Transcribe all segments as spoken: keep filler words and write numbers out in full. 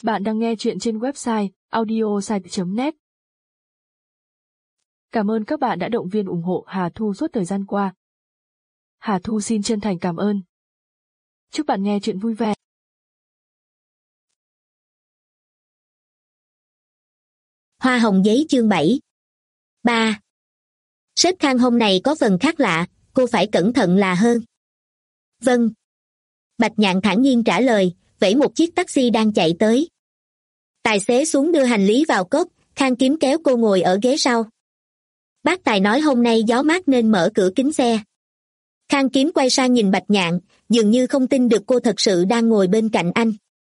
Bạn đang nghe chuyện trên website audiosite chấm net. Cảm ơn các bạn đã động viên ủng hộ Hà Thu suốt thời gian qua. Hà Thu xin chân thành cảm ơn. Chúc bạn nghe chuyện vui vẻ. Hoa hồng giấy chương bảy. ba. Sếp Khang hôm nay có phần khác lạ, cô phải cẩn thận là hơn. Vâng. Bạch Nhạn thản nhiên trả lời, vẫy một chiếc taxi đang chạy tới. Tài xế xuống đưa hành lý vào cốp, Khang Kiếm kéo cô ngồi ở ghế sau. Bác Tài nói hôm nay gió mát nên mở cửa kính xe. Khang Kiếm quay sang nhìn Bạch Nhạn, dường như không tin được cô thật sự đang ngồi bên cạnh anh.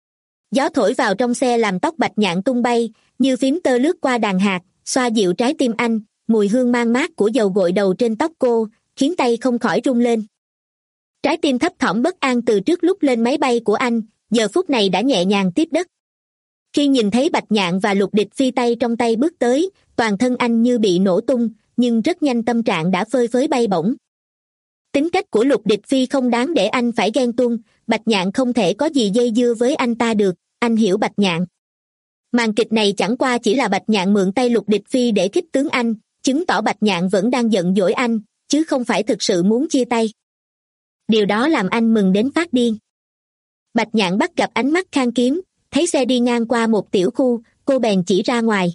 Gió thổi vào trong xe làm tóc Bạch Nhạn tung bay, như phím tơ lướt qua đàn hạt, xoa dịu trái tim anh, mùi hương mang mát của dầu gội đầu trên tóc cô, khiến tay không khỏi rung lên. Trái tim thấp thỏm bất an từ trước lúc lên máy bay của anh, giờ phút này đã nhẹ nhàng tiếp đất. Khi nhìn thấy Bạch Nhạn và Lục Địch Phi tay trong tay bước tới, toàn thân anh như bị nổ tung, nhưng rất nhanh tâm trạng đã phơi phới bay bổng. Tính cách của Lục Địch Phi không đáng để anh phải ghen tuông, Bạch Nhạn không thể có gì dây dưa với anh ta được, anh hiểu Bạch Nhạn. Màn kịch này chẳng qua chỉ là Bạch Nhạn mượn tay Lục Địch Phi để khích tướng anh, chứng tỏ Bạch Nhạn vẫn đang giận dỗi anh, chứ không phải thực sự muốn chia tay. Điều đó làm anh mừng đến phát điên. Bạch Nhạn bắt gặp ánh mắt Khang Kiếm, thấy xe đi ngang qua một tiểu khu, cô bèn chỉ ra ngoài.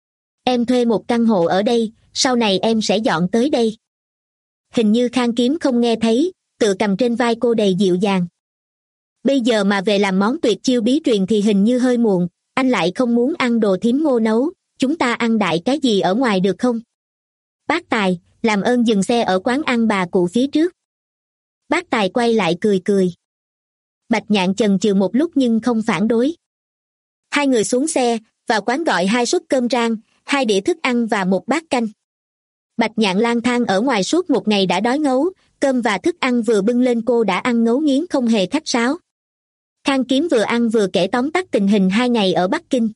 Em thuê một căn hộ ở đây, sau này em sẽ dọn tới đây. Hình như Khang Kiếm không nghe thấy, tự cầm trên vai cô đầy dịu dàng. Bây giờ mà về làm món tuyệt chiêu bí truyền thì hình như hơi muộn, anh lại không muốn ăn đồ thím Ngô nấu, chúng ta ăn đại cái gì ở ngoài được không? Bác Tài, làm ơn dừng xe ở quán ăn bà cụ phía trước. Bác Tài quay lại cười cười. Bạch Nhạn chần chừ một lúc nhưng không phản đối. Hai người xuống xe, vào quán gọi hai suất cơm rang, hai đĩa thức ăn và một bát canh. Bạch Nhạn lang thang ở ngoài suốt một ngày đã đói ngấu, cơm và thức ăn vừa bưng lên cô đã ăn ngấu nghiến không hề khách sáo. Khang Kiếm vừa ăn vừa kể tóm tắt tình hình hai ngày ở Bắc Kinh.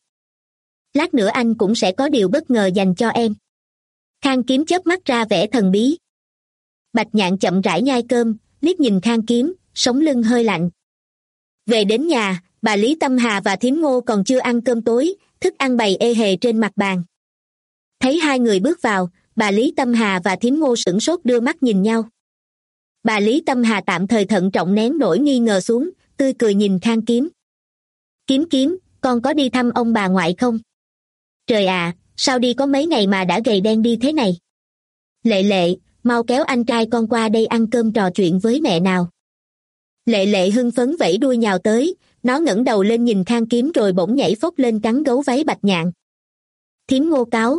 Lát nữa anh cũng sẽ có điều bất ngờ dành cho em. Khang Kiếm chớp mắt ra vẻ thần bí. Bạch Nhạn chậm rãi nhai cơm, liếc nhìn Khang Kiếm, sống lưng hơi lạnh. Về đến nhà, bà Lý Tâm Hà và thím Ngô còn chưa ăn cơm tối, thức ăn bày ê hề trên mặt bàn. Thấy hai người bước vào, bà Lý Tâm Hà và thím Ngô sửng sốt đưa mắt nhìn nhau. Bà Lý Tâm Hà tạm thời thận trọng nén nỗi nghi ngờ xuống, tươi cười nhìn Khang Kiếm. Kiếm Kiếm, con có đi thăm ông bà ngoại không? Trời à, sao đi có mấy ngày mà đã gầy đen đi thế này? Lệ Lệ, mau kéo anh trai con qua đây ăn cơm trò chuyện với mẹ nào. Lệ Lệ hưng phấn vẫy đuôi nhào tới, nó ngẩng đầu lên nhìn Khang Kiếm rồi bỗng nhảy phốc lên cắn gấu váy Bạch Nhạn. Thím Ngô cáo.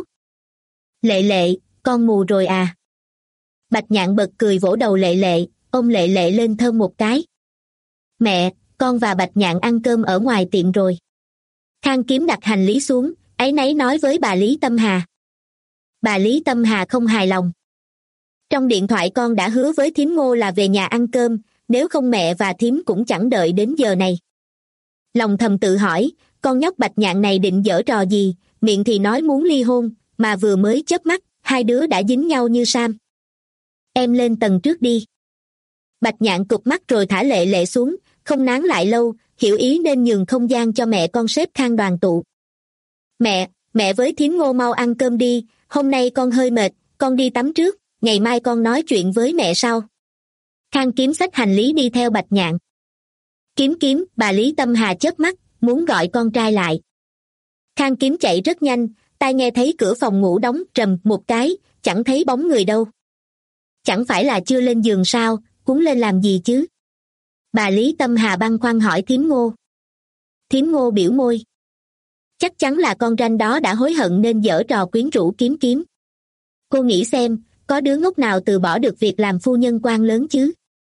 Lệ Lệ, con mù rồi à? Bạch Nhạn bật cười vỗ đầu Lệ Lệ, ôm Lệ Lệ lên thơm một cái. Mẹ, con và Bạch Nhạn ăn cơm ở ngoài tiệm rồi. Khang Kiếm đặt hành lý xuống, áy náy nói với bà Lý Tâm Hà. Bà Lý Tâm Hà không hài lòng. Trong điện thoại con đã hứa với thím Ngô là về nhà ăn cơm, nếu không mẹ và thím cũng chẳng đợi đến giờ này. Lòng thầm tự hỏi, con nhóc Bạch Nhạn này định giở trò gì, miệng thì nói muốn ly hôn, mà vừa mới chớp mắt, hai đứa đã dính nhau như sam. Em lên tầng trước đi. Bạch Nhạn cụp mắt rồi thả Lệ Lệ xuống, không nán lại lâu, hiểu ý nên nhường không gian cho mẹ con sếp Khang đoàn tụ. Mẹ, mẹ với thím Ngô mau ăn cơm đi, hôm nay con hơi mệt, con đi tắm trước, ngày mai con nói chuyện với mẹ sau. Khang Kiếm xách hành lý đi theo Bạch Nhạn. Kiếm Kiếm, bà Lý Tâm Hà chớp mắt, muốn gọi con trai lại. Khang Kiếm chạy rất nhanh, tai nghe thấy cửa phòng ngủ đóng trầm một cái, chẳng thấy bóng người đâu. Chẳng phải là chưa lên giường sao, cuốn lên làm gì chứ? Bà Lý Tâm Hà băn khoăn hỏi thím Ngô. Thím Ngô biểu môi. Chắc chắn là con ranh đó đã hối hận nên giở trò quyến rũ Kiếm Kiếm. Cô nghĩ xem, có đứa ngốc nào từ bỏ được việc làm phu nhân quan lớn chứ?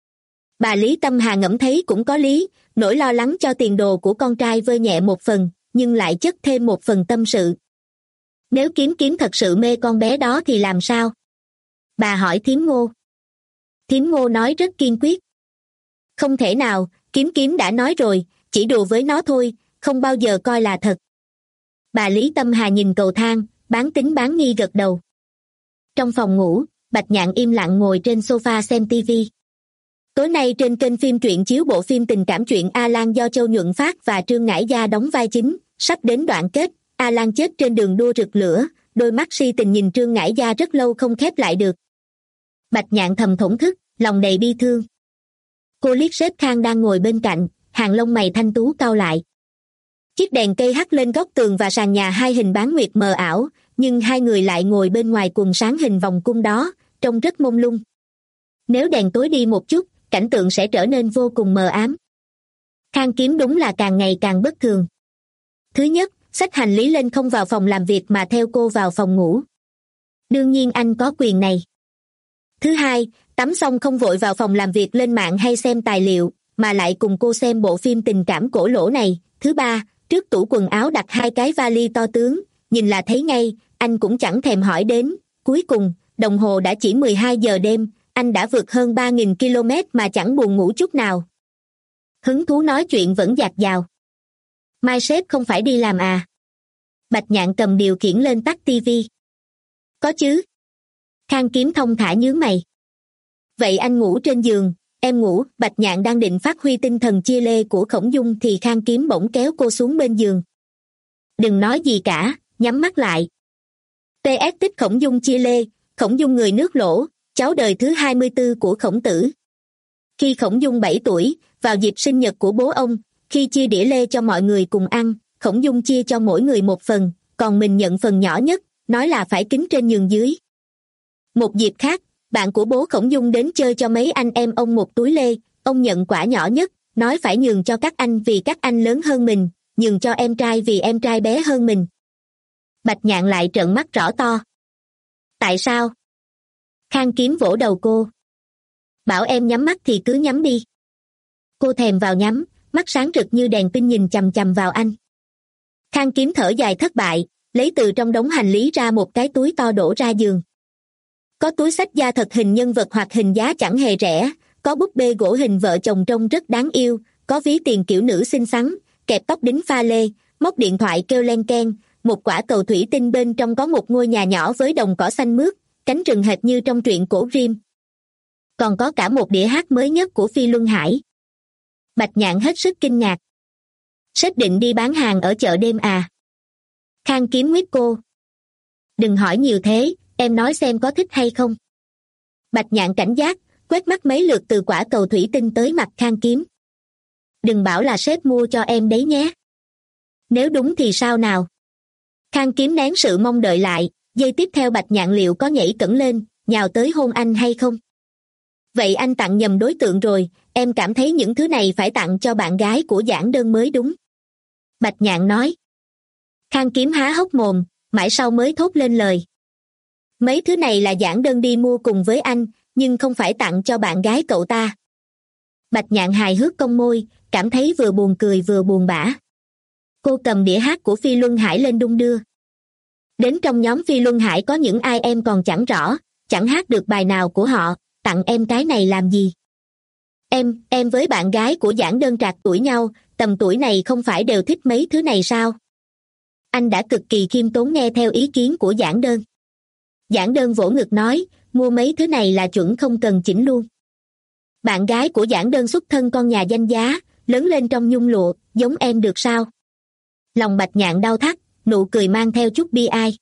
Bà Lý Tâm Hà ngẫm thấy cũng có lý, nỗi lo lắng cho tiền đồ của con trai vơi nhẹ một phần, nhưng lại chất thêm một phần tâm sự. Nếu Kiếm Kiếm thật sự mê con bé đó thì làm sao? Bà hỏi thím Ngô. Thím Ngô nói rất kiên quyết. Không thể nào, Kiếm Kiếm đã nói rồi, chỉ đùa với nó thôi, không bao giờ coi là thật. Bà Lý Tâm Hà nhìn cầu thang, bán tín bán nghi gật đầu. Trong phòng ngủ, Bạch Nhạn im lặng ngồi trên sofa xem tivi. Tối nay trên kênh phim truyện chiếu bộ phim tình cảm truyện A Lan do Châu Nhuận Phát và Trương Ngải Gia đóng vai chính, sắp đến đoạn kết, A Lan chết trên đường đua rực lửa, đôi mắt si tình nhìn Trương Ngải Gia rất lâu không khép lại được. Bạch Nhạn thầm thổn thức, lòng đầy bi thương. Cô liếc sếp Khang đang ngồi bên cạnh, hàng lông mày thanh tú cau lại. Chiếc đèn cây hắt lên góc tường và sàn nhà hai hình bán nguyệt mờ ảo, nhưng hai người lại ngồi bên ngoài quần sáng hình vòng cung đó, trông rất mông lung. Nếu đèn tối đi một chút, cảnh tượng sẽ trở nên vô cùng mờ ám. Khang Kiếm đúng là càng ngày càng bất thường. Thứ nhất, xách hành lý lên không vào phòng làm việc mà theo cô vào phòng ngủ. Đương nhiên anh có quyền này. Thứ hai, tắm xong không vội vào phòng làm việc lên mạng hay xem tài liệu, mà lại cùng cô xem bộ phim tình cảm cổ lỗ này. Thứ ba, trước tủ quần áo đặt hai cái vali to tướng, nhìn là thấy ngay, anh cũng chẳng thèm hỏi đến. Cuối cùng, đồng hồ đã chỉ mười hai giờ đêm, anh đã vượt hơn ba nghìn ki lô mét mà chẳng buồn ngủ chút nào. Hứng thú nói chuyện vẫn dạt dào. Mai sếp không phải đi làm à? Bạch Nhạn cầm điều khiển lên tắt tivi. Có chứ. Khang Kiếm thông thả nhướng mày. Vậy anh ngủ trên giường, em ngủ. Bạch Nhạn đang định phát huy tinh thần chia lê của Khổng Dung thì Khang Kiếm bỗng kéo cô xuống bên giường. Đừng nói gì cả, nhắm mắt lại. pê ét tích Khổng Dung chia lê, Khổng Dung người nước Lỗ, cháu đời thứ hai mươi tư của Khổng Tử. Khi Khổng Dung bảy tuổi, vào dịp sinh nhật của bố ông, khi chia đĩa lê cho mọi người cùng ăn, Khổng Dung chia cho mỗi người một phần, còn mình nhận phần nhỏ nhất, nói là phải kính trên nhường dưới. Một dịp khác, bạn của bố Khổng Dung đến chơi cho mấy anh em ông một túi lê, ông nhận quả nhỏ nhất, nói phải nhường cho các anh vì các anh lớn hơn mình, nhường cho em trai vì em trai bé hơn mình. Bạch Nhạn lại trợn mắt rõ to. Tại sao? Khang Kiếm vỗ đầu cô. Bảo em nhắm mắt thì cứ nhắm đi. Cô thèm vào nhắm, mắt sáng rực như đèn pin nhìn chằm chằm vào anh. Khang Kiếm thở dài thất bại, lấy từ trong đống hành lý ra một cái túi to đổ ra giường. Có túi xách da thật hình nhân vật hoặc hình giá chẳng hề rẻ, có búp bê gỗ hình vợ chồng trông rất đáng yêu, có ví tiền kiểu nữ xinh xắn, kẹp tóc đính pha lê, móc điện thoại kêu len keng, một quả cầu thủy tinh bên trong có một ngôi nhà nhỏ với đồng cỏ xanh mướt, cánh rừng hệt như trong truyện cổ Grimm. Còn có cả một đĩa hát mới nhất của Phi Luân Hải. Bạch Nhạn hết sức kinh ngạc. Sếp định đi bán hàng ở chợ đêm à? Khang Kiếm nguyết cô. Đừng hỏi nhiều thế, em nói xem có thích hay không. Bạch Nhạn cảnh giác, quét mắt mấy lượt từ quả cầu thủy tinh tới mặt Khang Kiếm. Đừng bảo là sếp mua cho em đấy nhé. Nếu đúng thì sao nào? Khang Kiếm nén sự mong đợi lại, giây tiếp theo Bạch Nhạn liệu có nhảy cẫng lên, nhào tới hôn anh hay không? Vậy anh tặng nhầm đối tượng rồi, em cảm thấy những thứ này phải tặng cho bạn gái của Giản Đơn mới đúng. Bạch Nhạn nói. Khang Kiếm há hốc mồm, mãi sau mới thốt lên lời. Mấy thứ này là Giản Đơn đi mua cùng với anh, nhưng không phải tặng cho bạn gái cậu ta. Bạch Nhạn hài hước cong môi, cảm thấy vừa buồn cười vừa buồn bã. Cô cầm đĩa hát của Phi Luân Hải lên đung đưa. Đến trong nhóm Phi Luân Hải có những ai em còn chẳng rõ, chẳng hát được bài nào của họ, tặng em cái này làm gì? Em, em với bạn gái của Giản Đơn trạc tuổi nhau, tầm tuổi này không phải đều thích mấy thứ này sao? Anh đã cực kỳ khiêm tốn nghe theo ý kiến của Giản Đơn. Giản Đơn vỗ ngực nói, mua mấy thứ này là chuẩn không cần chỉnh luôn. Bạn gái của Giản Đơn xuất thân con nhà danh giá, lớn lên trong nhung lụa, giống em được sao? Lòng Bạch Nhạn đau thắt, nụ cười mang theo chút bi ai.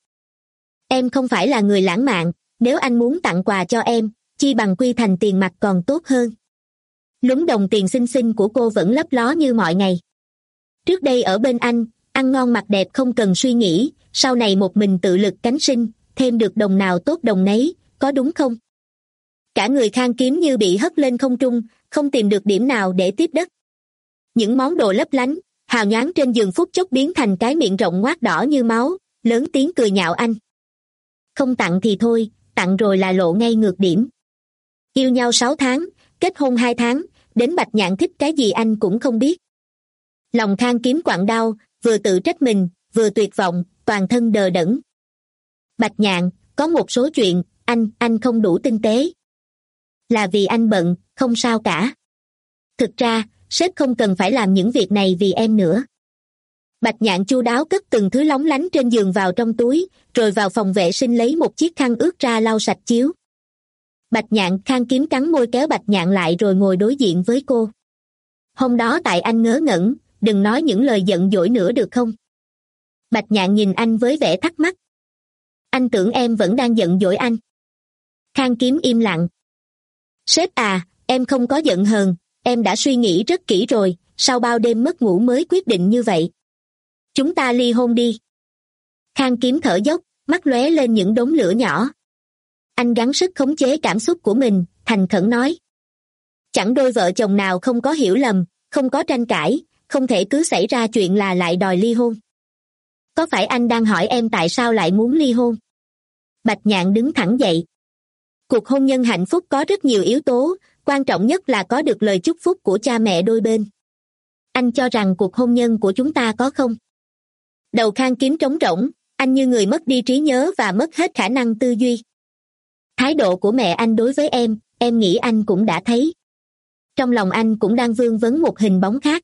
Em không phải là người lãng mạn, nếu anh muốn tặng quà cho em, chi bằng quy thành tiền mặt còn tốt hơn. Lúm đồng tiền xinh xinh của cô vẫn lấp ló như mọi ngày. Trước đây ở bên anh, ăn ngon mặc đẹp không cần suy nghĩ, sau này một mình tự lực cánh sinh, thêm được đồng nào tốt đồng nấy, có đúng không? Cả người Khang Kiếm như bị hất lên không trung, không tìm được điểm nào để tiếp đất. Những món đồ lấp lánh, hào nhoáng trên giường phút chốc biến thành cái miệng rộng ngoác đỏ như máu, lớn tiếng cười nhạo anh. Không tặng thì thôi, tặng rồi là lộ ngay ngược điểm. Yêu nhau sáu tháng, kết hôn hai tháng, đến Bạch Nhạn thích cái gì anh cũng không biết. Lòng Khang Kiếm quặn đau, vừa tự trách mình, vừa tuyệt vọng, toàn thân đờ đẫn. Bạch Nhạn, có một số chuyện, anh, anh không đủ tinh tế. Là vì anh bận, không sao cả. Thực ra, sếp không cần phải làm những việc này vì em nữa. Bạch Nhạn chu đáo cất từng thứ lóng lánh trên giường vào trong túi, rồi vào phòng vệ sinh lấy một chiếc khăn ướt ra lau sạch chiếu. Bạch Nhạn Khang Kiếm cắn môi kéo Bạch Nhạn lại rồi ngồi đối diện với cô. Hôm đó tại anh ngớ ngẩn, đừng nói những lời giận dỗi nữa được không? Bạch Nhạn nhìn anh với vẻ thắc mắc. Anh tưởng em vẫn đang giận dỗi anh. Khang Kiếm im lặng. Sếp à, em không có giận hờn, em đã suy nghĩ rất kỹ rồi, sau bao đêm mất ngủ mới quyết định như vậy. Chúng ta ly hôn đi. Khang Kiếm thở dốc, mắt lóe lên những đốm lửa nhỏ. Anh gắng sức khống chế cảm xúc của mình, thành khẩn nói. Chẳng đôi vợ chồng nào không có hiểu lầm, không có tranh cãi, không thể cứ xảy ra chuyện là lại đòi ly hôn. Có phải anh đang hỏi em tại sao lại muốn ly hôn? Bạch Nhạn đứng thẳng dậy. Cuộc hôn nhân hạnh phúc có rất nhiều yếu tố, quan trọng nhất là có được lời chúc phúc của cha mẹ đôi bên. Anh cho rằng cuộc hôn nhân của chúng ta có không? Đầu Khang Kiếm trống rỗng, anh như người mất đi trí nhớ và mất hết khả năng tư duy. Thái độ của mẹ anh đối với em, em nghĩ anh cũng đã thấy. Trong lòng anh cũng đang vương vấn một hình bóng khác.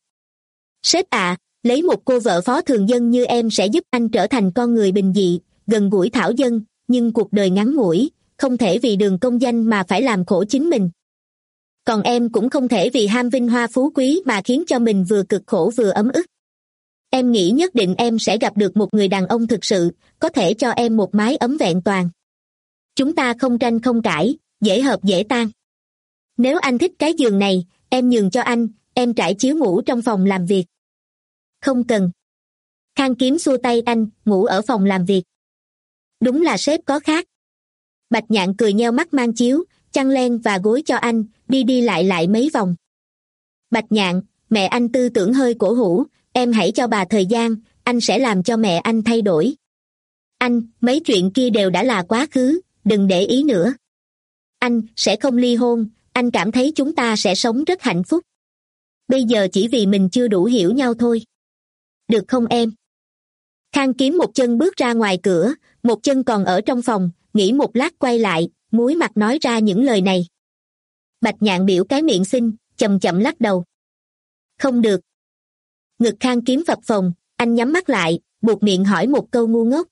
Sếp à, lấy một cô vợ phó thường dân như em sẽ giúp anh trở thành con người bình dị, gần gũi thảo dân, nhưng cuộc đời ngắn ngủi, không thể vì đường công danh mà phải làm khổ chính mình. Còn em cũng không thể vì ham vinh hoa phú quý mà khiến cho mình vừa cực khổ vừa ấm ức. Em nghĩ nhất định em sẽ gặp được một người đàn ông thực sự, có thể cho em một mái ấm vẹn toàn. Chúng ta không tranh không cãi, dễ hợp dễ tan. Nếu anh thích cái giường này, em nhường cho anh, em trải chiếu ngủ trong phòng làm việc. Không cần. Khang Kiếm xua tay anh, ngủ ở phòng làm việc. Đúng là sếp có khác. Bạch Nhạn cười nheo mắt mang chiếu, chăn len và gối cho anh, đi đi lại lại mấy vòng. Bạch Nhạn, mẹ anh tư tưởng hơi cổ hủ, em hãy cho bà thời gian, anh sẽ làm cho mẹ anh thay đổi. Anh, mấy chuyện kia đều đã là quá khứ, đừng để ý nữa. Anh sẽ không ly hôn, anh cảm thấy chúng ta sẽ sống rất hạnh phúc. Bây giờ chỉ vì mình chưa đủ hiểu nhau thôi. Được không em? Khang Kiếm một chân bước ra ngoài cửa, một chân còn ở trong phòng, nghĩ một lát quay lại, muối mặt nói ra những lời này. Bạch Nhạn biểu cái miệng xinh, chậm chậm lắc đầu. Không được. Ngực Khang Kiếm phập phồng, anh nhắm mắt lại, buột miệng hỏi một câu ngu ngốc.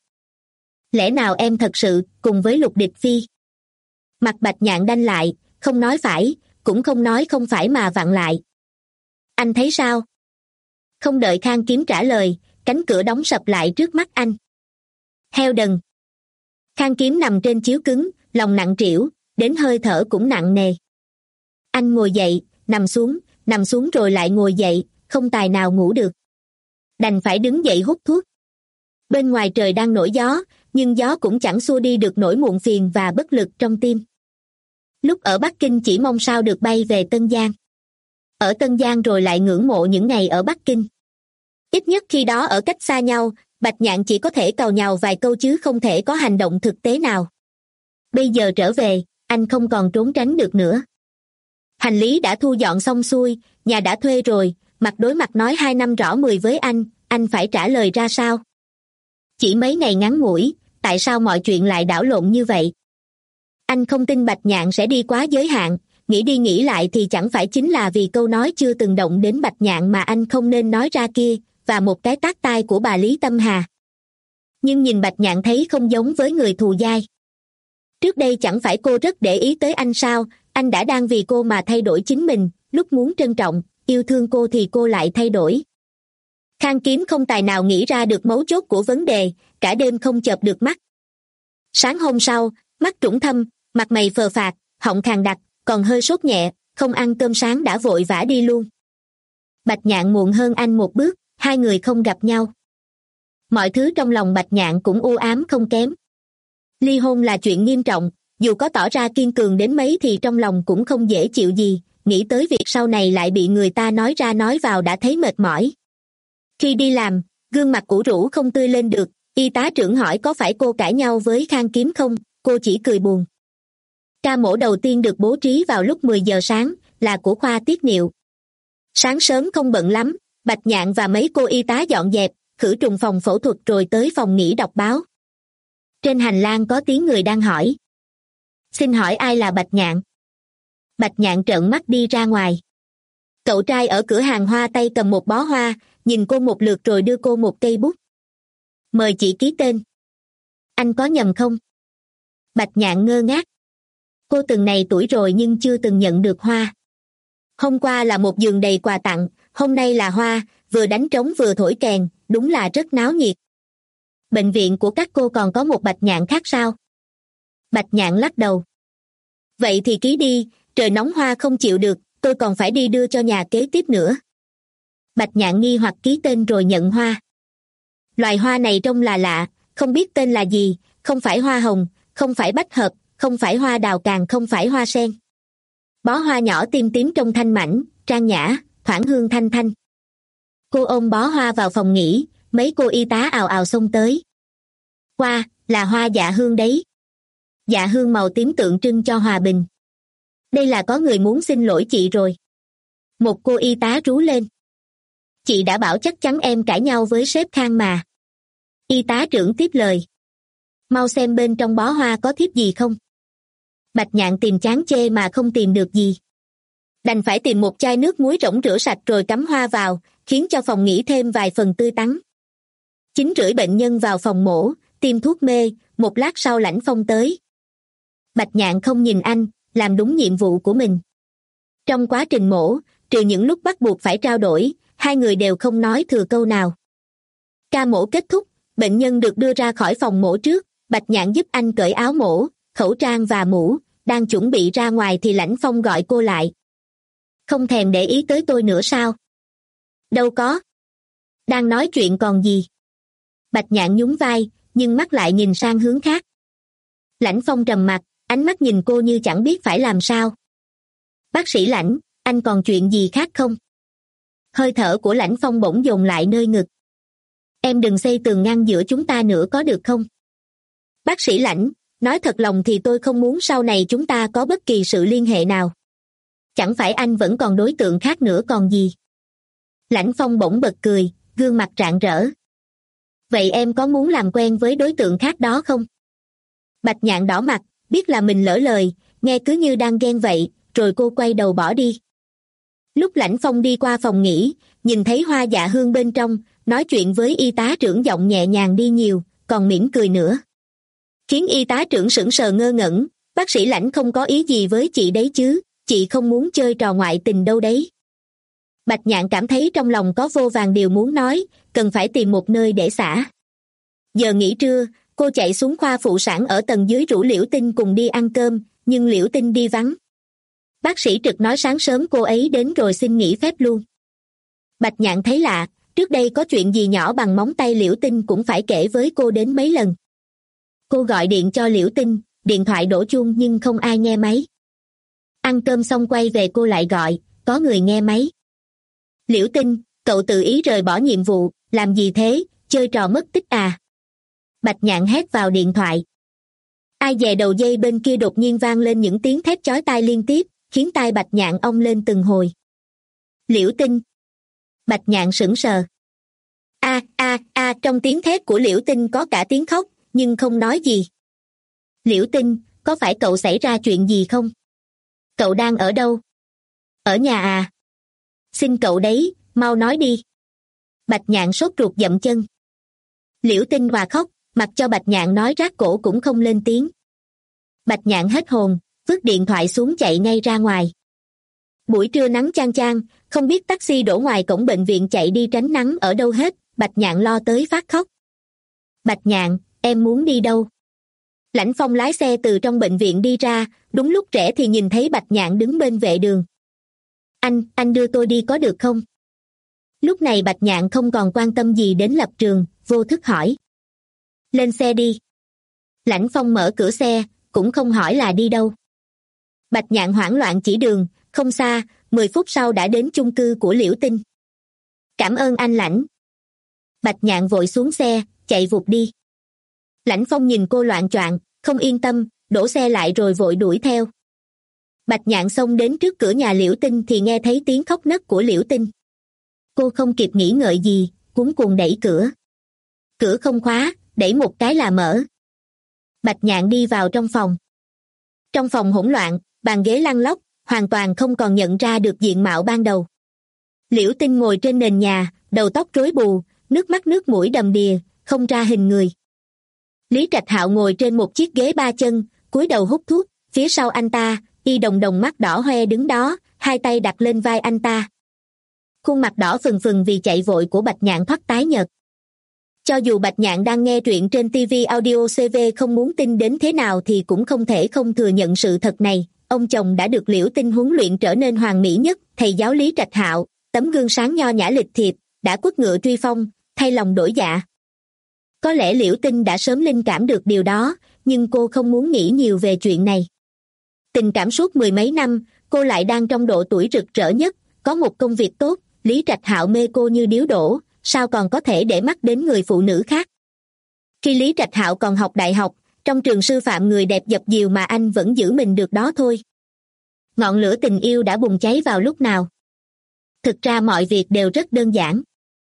Lẽ nào em thật sự cùng với Lục Địch Phi? Mặt Bạch Nhạn đanh lại, không nói phải, cũng không nói không phải mà vặn lại. Anh thấy sao? Không đợi Khang Kiếm trả lời, cánh cửa đóng sập lại trước mắt anh. Heo đần. Khang Kiếm nằm trên chiếu cứng, lòng nặng trĩu, đến hơi thở cũng nặng nề. Anh ngồi dậy, nằm xuống, nằm xuống rồi lại ngồi dậy, không tài nào ngủ được. Đành phải đứng dậy hút thuốc. Bên ngoài trời đang nổi gió, nhưng gió cũng chẳng xua đi được nỗi muộn phiền và bất lực trong tim. Lúc ở Bắc Kinh chỉ mong sao được bay về Tân Giang. Ở Tân Giang rồi lại ngưỡng mộ những ngày ở Bắc Kinh. Ít nhất khi đó ở cách xa nhau, Bạch Nhạn chỉ có thể càu nhàu vài câu chứ không thể có hành động thực tế nào. Bây giờ trở về, anh không còn trốn tránh được nữa. Hành lý đã thu dọn xong xuôi, nhà đã thuê rồi, mặt đối mặt nói hai năm rõ mười với anh, anh phải trả lời ra sao? Chỉ mấy ngày ngắn ngủi, tại sao mọi chuyện lại đảo lộn như vậy? Anh không tin Bạch Nhạn sẽ đi quá giới hạn, nghĩ đi nghĩ lại thì chẳng phải chính là vì câu nói chưa từng động đến Bạch Nhạn mà anh không nên nói ra kia, và một cái tát tai của bà Lý Tâm Hà. Nhưng nhìn Bạch Nhạn thấy không giống với người thù dai. Trước đây chẳng phải cô rất để ý tới anh sao, anh đã đang vì cô mà thay đổi chính mình, lúc muốn trân trọng, yêu thương cô thì cô lại thay đổi. Khang Kiếm không tài nào nghĩ ra được mấu chốt của vấn đề, cả đêm không chợp được mắt. Sáng hôm sau, mắt trũng thâm, mặt mày phờ phạc, họng khàn đặc, còn hơi sốt nhẹ, không ăn cơm sáng đã vội vã đi luôn. Bạch Nhạn muộn hơn anh một bước, hai người không gặp nhau. Mọi thứ trong lòng Bạch Nhạn cũng u ám không kém. Ly hôn là chuyện nghiêm trọng, dù có tỏ ra kiên cường đến mấy thì trong lòng cũng không dễ chịu gì, nghĩ tới việc sau này lại bị người ta nói ra nói vào đã thấy mệt mỏi. Khi đi làm, gương mặt cũ rũ không tươi lên được, y tá trưởng hỏi có phải cô cãi nhau với Khang Kiếm không, cô chỉ cười buồn. Ca mổ đầu tiên được bố trí vào lúc mười giờ sáng, là của khoa tiết niệu. Sáng sớm không bận lắm, Bạch Nhạn và mấy cô y tá dọn dẹp, khử trùng phòng phẫu thuật rồi tới phòng nghỉ đọc báo. Trên hành lang có tiếng người đang hỏi. Xin hỏi ai là Bạch Nhạn? Bạch Nhạn trợn mắt đi ra ngoài. Cậu trai ở cửa hàng hoa tay cầm một bó hoa, nhìn cô một lượt rồi đưa cô một cây bút. Mời chị ký tên. Anh có nhầm không? Bạch Nhạn ngơ ngác. cô từng này tuổi rồi nhưng chưa từng nhận được hoa. Hôm qua là một giường đầy quà tặng, hôm nay là hoa, vừa đánh trống vừa thổi kèn, đúng là rất náo nhiệt. Bệnh viện của các cô còn có một Bạch Nhạn khác sao? Bạch Nhạn lắc đầu. Vậy thì ký đi, trời nóng hoa không chịu được, tôi còn phải đi đưa cho nhà kế tiếp nữa. Bạch Nhạn nghi hoặc ký tên rồi nhận hoa. Loài hoa này trông là lạ, không biết tên là gì, không phải hoa hồng, không phải bách hợp, không phải hoa đào, càng không phải hoa sen. Bó hoa nhỏ tim tím trông thanh mảnh, trang nhã, thoảng hương thanh thanh. Cô ôm bó hoa vào phòng nghỉ, mấy cô y tá ào ào xông tới. Hoa, là hoa dạ hương đấy. Dạ hương màu tím tượng trưng cho hòa bình. Đây là có người muốn xin lỗi chị rồi. Một cô y tá rú lên. Chị đã bảo chắc chắn em cãi nhau với sếp Khang mà. Y tá trưởng tiếp lời. Mau xem bên trong bó hoa có thiếp gì không. Bạch Nhạn tìm chán chê mà không tìm được gì. Đành phải tìm một chai nước muối rỗng rửa sạch rồi cắm hoa vào, khiến cho phòng nghỉ thêm vài phần tươi tắn. Chín rưỡi bệnh nhân vào phòng mổ, tiêm thuốc mê, một lát sau Lãnh Phong tới. Bạch Nhạn không nhìn anh, làm đúng nhiệm vụ của mình. Trong quá trình mổ, trừ những lúc bắt buộc phải trao đổi, hai người đều không nói thừa câu nào. Ca mổ kết thúc, bệnh nhân được đưa ra khỏi phòng mổ trước, Bạch Nhạn giúp anh cởi áo mổ, khẩu trang và mũ, đang chuẩn bị ra ngoài thì Lãnh Phong gọi cô lại. Không thèm để ý tới tôi nữa sao? Đâu có. Đang nói chuyện còn gì? Bạch Nhạn nhún vai, nhưng mắt lại nhìn sang hướng khác. Lãnh Phong trầm mặt, ánh mắt nhìn cô như chẳng biết phải làm sao. Bác sĩ Lãnh, anh còn chuyện gì khác không? Hơi thở của Lãnh Phong bỗng dồn lại nơi ngực. Em đừng xây tường ngăn giữa chúng ta nữa có được không? Bác sĩ Lãnh, nói thật lòng thì tôi không muốn sau này chúng ta có bất kỳ sự liên hệ nào. Chẳng phải anh vẫn còn đối tượng khác nữa còn gì? Lãnh Phong bỗng bật cười, gương mặt rạng rỡ. Vậy em có muốn làm quen với đối tượng khác đó không? Bạch Nhạn đỏ mặt, biết là mình lỡ lời, nghe cứ như đang ghen vậy, rồi cô quay đầu bỏ đi. Lúc Lãnh Phong đi qua phòng nghỉ, nhìn thấy hoa dạ hương bên trong, nói chuyện với y tá trưởng giọng nhẹ nhàng đi nhiều, còn mỉm cười nữa. Khiến y tá trưởng sững sờ ngơ ngẩn, bác sĩ Lãnh không có ý gì với chị đấy chứ, chị không muốn chơi trò ngoại tình đâu đấy. Bạch Nhạn cảm thấy trong lòng có vô vàn điều muốn nói, cần phải tìm một nơi để xả. Giờ nghỉ trưa, cô chạy xuống khoa phụ sản ở tầng dưới rủ Liễu Tinh cùng đi ăn cơm, nhưng Liễu Tinh đi vắng. Bác sĩ trực nói sáng sớm cô ấy đến rồi xin nghỉ phép luôn. Bạch Nhạn thấy lạ, trước đây có chuyện gì nhỏ bằng móng tay Liễu Tinh cũng phải kể với cô đến mấy lần. Cô gọi điện cho Liễu Tinh, điện thoại đổ chuông nhưng không ai nghe máy. Ăn cơm xong quay về cô lại gọi, có người nghe máy. Liễu Tinh, cậu tự ý rời bỏ nhiệm vụ, làm gì thế, chơi trò mất tích à? Bạch Nhạn hét vào điện thoại. Ai dè đầu dây bên kia đột nhiên vang lên những tiếng thét chói tai liên tiếp, khiến tai Bạch Nhạn ong lên từng hồi. Liễu Tinh. Bạch Nhạn sững sờ. A a a trong tiếng thét của Liễu Tinh có cả tiếng khóc, nhưng không nói gì. Liễu Tinh, có phải cậu xảy ra chuyện gì không? Cậu đang ở đâu? Ở nhà à? Xin cậu đấy, mau nói đi. Bạch Nhạn sốt ruột dậm chân. Liễu Tinh hòa khóc, mặc cho Bạch Nhạn nói rát cổ cũng không lên tiếng. Bạch Nhạn hết hồn, vứt điện thoại xuống chạy ngay ra ngoài. Buổi trưa nắng chang chang, không biết taxi đổ ngoài cổng bệnh viện chạy đi tránh nắng ở đâu hết, Bạch Nhạn lo tới phát khóc. Bạch Nhạn, em muốn đi đâu? Lãnh Phong lái xe từ trong bệnh viện đi ra, đúng lúc rẽ thì nhìn thấy Bạch Nhạn đứng bên vệ đường. Anh, anh đưa tôi đi có được không? Lúc này Bạch Nhạn không còn quan tâm gì đến lập trường, vô thức hỏi. Lên xe đi. Lãnh Phong mở cửa xe, cũng không hỏi là đi đâu. Bạch Nhạn hoảng loạn chỉ đường, không xa, mười phút sau đã đến chung cư của Liễu Tinh. Cảm ơn anh Lãnh. Bạch Nhạn vội xuống xe, chạy vụt đi. Lãnh Phong nhìn cô loạng choạng, không yên tâm, đổ xe lại rồi vội đuổi theo. Bạch Nhạn xông đến trước cửa nhà Liễu Tinh thì nghe thấy tiếng khóc nấc của Liễu Tinh. Cô không kịp nghĩ ngợi gì, cuống cuồng đẩy cửa. Cửa không khóa, đẩy một cái là mở. Bạch Nhạn đi vào trong phòng. Trong phòng hỗn loạn, bàn ghế lăn lóc, hoàn toàn không còn nhận ra được diện mạo ban đầu. Liễu Tinh ngồi trên nền nhà, đầu tóc rối bù, nước mắt nước mũi đầm đìa, không ra hình người. Lý Trạch Hạo ngồi trên một chiếc ghế ba chân, cúi đầu hút thuốc, phía sau anh ta, Y Đồng Đồng mắt đỏ hoe đứng đó, hai tay đặt lên vai anh ta. Khuôn mặt đỏ phừng phừng vì chạy vội của Bạch Nhạn thoắt tái nhợt. Cho dù Bạch Nhạn đang nghe truyện trên ti vi Audio xê vê không muốn tin đến thế nào thì cũng không thể không thừa nhận sự thật này. Ông chồng đã được Liễu Tinh huấn luyện trở nên hoàn mỹ nhất, thầy giáo Lý Trạch Hạo, tấm gương sáng nho nhã lịch thiệp, đã quất ngựa truy phong, thay lòng đổi dạ. Có lẽ Liễu Tinh đã sớm linh cảm được điều đó, nhưng cô không muốn nghĩ nhiều về chuyện này. Tình cảm suốt mười mấy năm, cô lại đang trong độ tuổi rực rỡ nhất, có một công việc tốt, Lý Trạch Hạo mê cô như điếu đổ, sao còn có thể để mắt đến người phụ nữ khác. Khi Lý Trạch Hạo còn học đại học, trong trường sư phạm người đẹp dập dìu mà anh vẫn giữ mình được đó thôi. Ngọn lửa tình yêu đã bùng cháy vào lúc nào? Thực ra mọi việc đều rất đơn giản.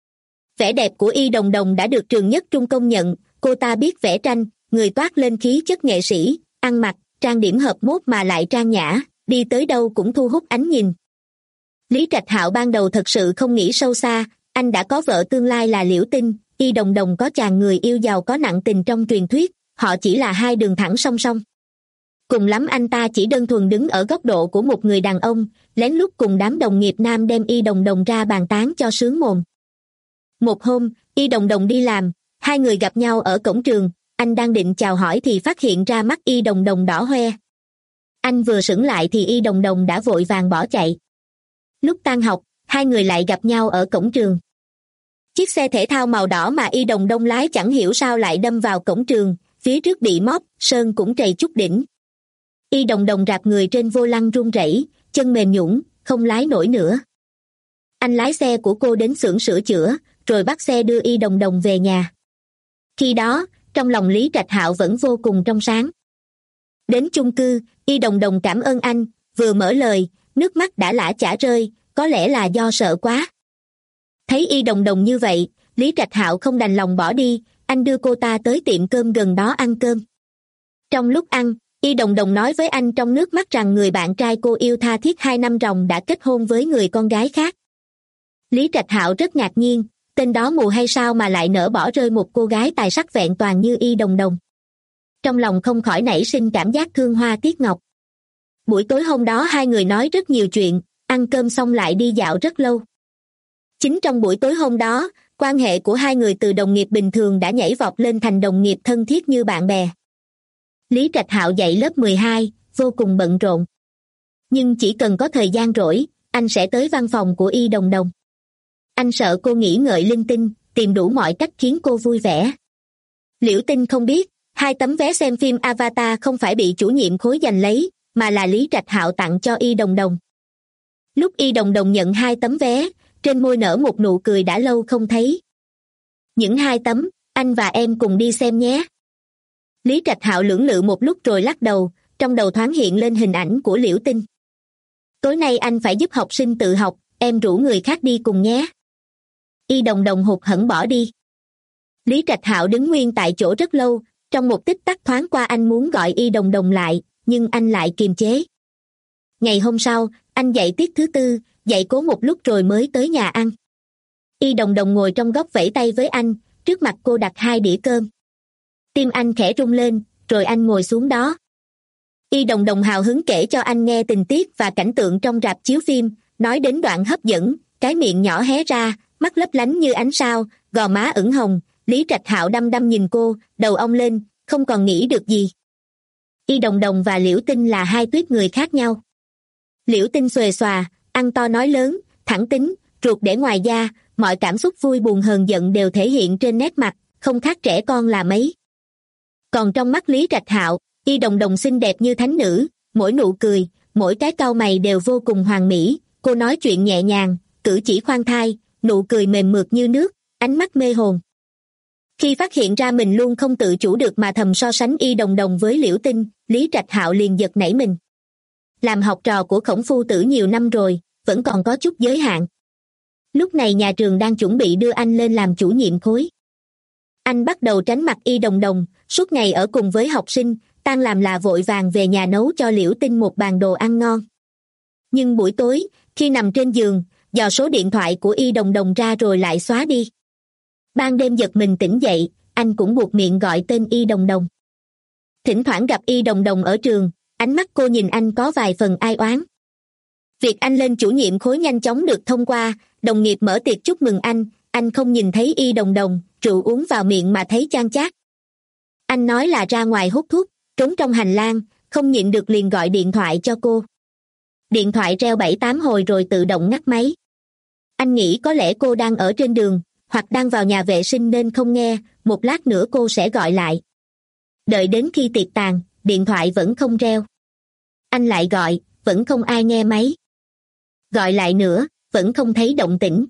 Vẻ đẹp của Y Đồng Đồng đã được trường nhất trung công nhận, cô ta biết vẽ tranh, người toát lên khí chất nghệ sĩ, ăn mặc, trang điểm hợp mốt mà lại trang nhã, đi tới đâu cũng thu hút ánh nhìn. Lý Trạch Hạo ban đầu thật sự không nghĩ sâu xa, anh đã có vợ tương lai là Liễu Tinh, Y Đồng Đồng có chàng người yêu giàu có nặng tình trong truyền thuyết, họ chỉ là hai đường thẳng song song. Cùng lắm anh ta chỉ đơn thuần đứng ở góc độ của một người đàn ông, lén lút cùng đám đồng nghiệp nam đem Y Đồng Đồng ra bàn tán cho sướng mồm. Một hôm, Y Đồng Đồng đi làm, hai người gặp nhau ở cổng trường, anh đang định chào hỏi thì phát hiện ra mắt Y Đồng Đồng đỏ hoe. Anh vừa sững lại thì Y Đồng Đồng đã vội vàng bỏ chạy. Lúc tan học, hai người lại gặp nhau ở cổng trường. Chiếc xe thể thao màu đỏ mà Y Đồng Đồng lái chẳng hiểu sao lại đâm vào cổng trường, phía trước bị móp, sơn cũng trầy chút đỉnh. Y Đồng Đồng rạp người trên vô lăng run rẩy, chân mềm nhũn, không lái nổi nữa. Anh lái xe của cô đến xưởng sửa chữa, rồi bắt xe đưa Y Đồng Đồng về nhà. Khi đó, trong lòng Lý Trạch Hạo vẫn vô cùng trong sáng. Đến chung cư, Y Đồng Đồng cảm ơn anh, vừa mở lời, nước mắt đã lã chả rơi, có lẽ là do sợ quá. Thấy Y Đồng Đồng như vậy, Lý Trạch Hạo không đành lòng bỏ đi, anh đưa cô ta tới tiệm cơm gần đó ăn cơm. Trong lúc ăn, Y Đồng Đồng nói với anh trong nước mắt rằng người bạn trai cô yêu tha thiết hai năm ròng đã kết hôn với người con gái khác. Lý Trạch Hạo rất ngạc nhiên, tên đó mù hay sao mà lại nỡ bỏ rơi một cô gái tài sắc vẹn toàn như Y Đồng Đồng. Trong lòng không khỏi nảy sinh cảm giác thương hoa tiếc ngọc. Buổi tối hôm đó hai người nói rất nhiều chuyện, ăn cơm xong lại đi dạo rất lâu. Chính trong buổi tối hôm đó, quan hệ của hai người từ đồng nghiệp bình thường đã nhảy vọt lên thành đồng nghiệp thân thiết như bạn bè. Lý Trạch Hạo dạy lớp mười hai, vô cùng bận rộn. Nhưng chỉ cần có thời gian rỗi, anh sẽ tới văn phòng của Y Đồng Đồng. Anh sợ cô nghĩ ngợi linh tinh, tìm đủ mọi cách khiến cô vui vẻ. Liễu Tinh không biết, hai tấm vé xem phim Avatar không phải bị chủ nhiệm khối giành lấy, mà là Lý Trạch Hạo tặng cho Y Đồng Đồng. Lúc Y Đồng Đồng nhận hai tấm vé, trên môi nở một nụ cười đã lâu không thấy. Những hai tấm, anh và em cùng đi xem nhé. Lý Trạch Hạo lưỡng lự một lúc rồi lắc đầu, trong đầu thoáng hiện lên hình ảnh của Liễu Tinh. Tối nay anh phải giúp học sinh tự học, em rủ người khác đi cùng nhé. Y Đồng Đồng hụt hẫng bỏ đi. Lý Trạch Hạo đứng nguyên tại chỗ rất lâu, trong một tích tắc thoáng qua anh muốn gọi Y Đồng Đồng lại, nhưng anh lại kiềm chế. Ngày hôm sau, anh dạy tiết thứ tư, dạy cố một lúc rồi mới tới nhà ăn. Y Đồng Đồng ngồi trong góc vẫy tay với anh, trước mặt cô đặt hai đĩa cơm. Tim anh khẽ rung lên, rồi anh ngồi xuống đó. Y Đồng Đồng hào hứng kể cho anh nghe tình tiết và cảnh tượng trong rạp chiếu phim, nói đến đoạn hấp dẫn, cái miệng nhỏ hé ra, mắt lấp lánh như ánh sao, gò má ửng hồng. Lý Trạch Hạo đăm đăm nhìn cô, đầu ong lên, không còn nghĩ được gì. Y Đồng Đồng và Liễu Tinh là hai tuýp người khác nhau. Liễu Tinh xuề xòa, ăn to nói lớn, thẳng tính, ruột để ngoài da, mọi cảm xúc vui buồn hờn giận đều thể hiện trên nét mặt, không khác trẻ con là mấy. Còn trong mắt Lý Trạch Hạo, Y Đồng Đồng xinh đẹp như thánh nữ, mỗi nụ cười, mỗi cái cau mày đều vô cùng hoàn mỹ, cô nói chuyện nhẹ nhàng, cử chỉ khoan thai, nụ cười mềm mượt như nước, ánh mắt mê hồn. Khi phát hiện ra mình luôn không tự chủ được mà thầm so sánh Y Đồng Đồng với Liễu Tinh, Lý Trạch Hạo liền giật nảy mình. Làm học trò của Khổng Phu Tử nhiều năm rồi, vẫn còn có chút giới hạn. Lúc này nhà trường đang chuẩn bị đưa anh lên làm chủ nhiệm khối. Anh bắt đầu tránh mặt Y Đồng Đồng, suốt ngày ở cùng với học sinh, tan làm là vội vàng về nhà nấu cho Liễu Tinh một bàn đồ ăn ngon. Nhưng buổi tối, khi nằm trên giường, dò số điện thoại của Y Đồng Đồng ra rồi lại xóa đi. Ban đêm giật mình tỉnh dậy, anh cũng buộc miệng gọi tên Y Đồng Đồng. Thỉnh thoảng gặp Y Đồng Đồng ở trường, ánh mắt cô nhìn anh có vài phần ai oán. Việc anh lên chủ nhiệm khối nhanh chóng được thông qua, đồng nghiệp mở tiệc chúc mừng anh, anh không nhìn thấy Y Đồng Đồng, rượu uống vào miệng mà thấy chan chát. Anh nói là ra ngoài hút thuốc, trốn trong hành lang, không nhịn được liền gọi điện thoại cho cô. Điện thoại reo bảy tám hồi rồi tự động ngắt máy. Anh nghĩ có lẽ cô đang ở trên đường, hoặc đang vào nhà vệ sinh nên không nghe, một lát nữa cô sẽ gọi lại. Đợi đến khi tiệc tàn, điện thoại vẫn không reo. Anh lại gọi, vẫn không ai nghe máy. Gọi lại nữa, vẫn không thấy động tĩnh.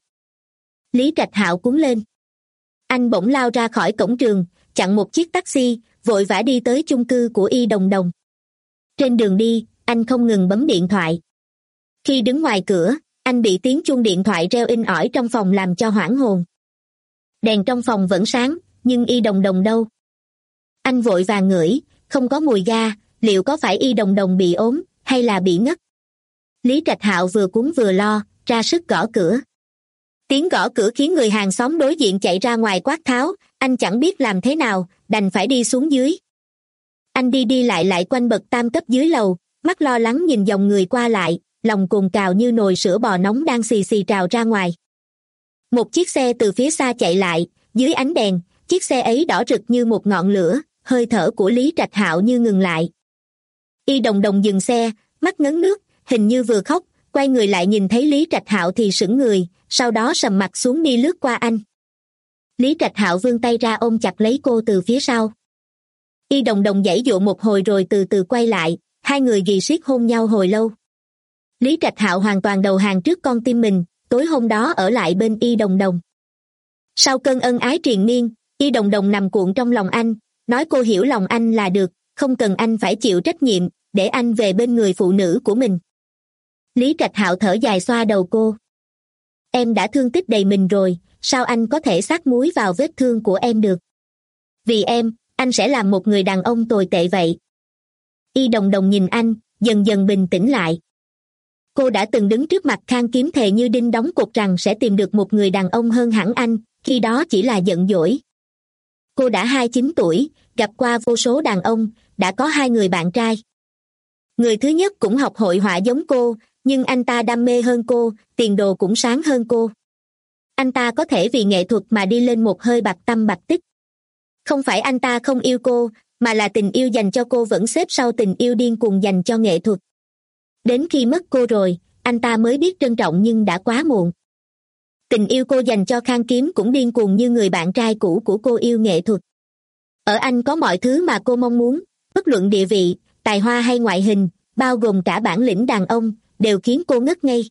Lý Trạch Hạo cuống lên. Anh bỗng lao ra khỏi cổng trường, chặn một chiếc taxi, vội vã đi tới chung cư của Y Đồng Đồng. Trên đường đi, anh không ngừng bấm điện thoại. Khi đứng ngoài cửa, anh bị tiếng chuông điện thoại reo inh ỏi trong phòng làm cho hoảng hồn. Đèn trong phòng vẫn sáng, nhưng Y Đồng Đồng đâu? Anh vội vàng ngửi, không có mùi ga, liệu có phải Y Đồng Đồng bị ốm, hay là bị ngất? Lý Trạch Hạo vừa cuống vừa lo, ra sức gõ cửa. Tiếng gõ cửa khiến người hàng xóm đối diện chạy ra ngoài quát tháo, anh chẳng biết làm thế nào, đành phải đi xuống dưới. Anh đi đi lại lại quanh bậc tam cấp dưới lầu, mắt lo lắng nhìn dòng người qua lại, lòng cồn cào như nồi sữa bò nóng đang xì xì trào ra ngoài. Một chiếc xe từ phía xa chạy lại, dưới ánh đèn, chiếc xe ấy đỏ rực như một ngọn lửa, hơi thở của Lý Trạch Hạo như ngừng lại. Y Đồng Đồng dừng xe, mắt ngấn nước, hình như vừa khóc, quay người lại nhìn thấy Lý Trạch Hạo thì sững người, sau đó sầm mặt xuống đi lướt qua anh. Lý Trạch Hạo vươn tay ra ôm chặt lấy cô từ phía sau. Y Đồng Đồng giãy giụa một hồi rồi từ từ quay lại, hai người ghì siết hôn nhau hồi lâu. Lý Trạch Hạo hoàn toàn đầu hàng trước con tim mình, tối hôm đó ở lại bên Y Đồng Đồng. Sau cơn ân ái triền miên, Y Đồng Đồng nằm cuộn trong lòng anh, nói cô hiểu lòng anh là được, không cần anh phải chịu trách nhiệm, để anh về bên người phụ nữ của mình. Lý Trạch Hạo thở dài xoa đầu cô. Em đã thương tích đầy mình rồi, sao anh có thể xát muối vào vết thương của em được? Vì em, anh sẽ làm một người đàn ông tồi tệ vậy. Y Đồng Đồng nhìn anh, dần dần bình tĩnh lại. Cô đã từng đứng trước mặt Khang Kiếm thề như đinh đóng cột rằng sẽ tìm được một người đàn ông hơn hẳn anh, khi đó chỉ là giận dỗi. Cô đã hai mươi chín tuổi, gặp qua vô số đàn ông, đã có hai người bạn trai. Người thứ nhất cũng học hội họa giống cô, nhưng anh ta đam mê hơn cô, tiền đồ cũng sáng hơn cô. Anh ta có thể vì nghệ thuật mà đi lên một hơi bạc tâm bạc tích. Không phải anh ta không yêu cô, mà là tình yêu dành cho cô vẫn xếp sau tình yêu điên cuồng dành cho nghệ thuật. Đến khi mất cô rồi, anh ta mới biết trân trọng nhưng đã quá muộn. Tình yêu cô dành cho Khang Kiếm cũng điên cuồng như người bạn trai cũ của cô yêu nghệ thuật. Ở anh có mọi thứ mà cô mong muốn, bất luận địa vị, tài hoa hay ngoại hình, bao gồm cả bản lĩnh đàn ông, đều khiến cô ngất ngây.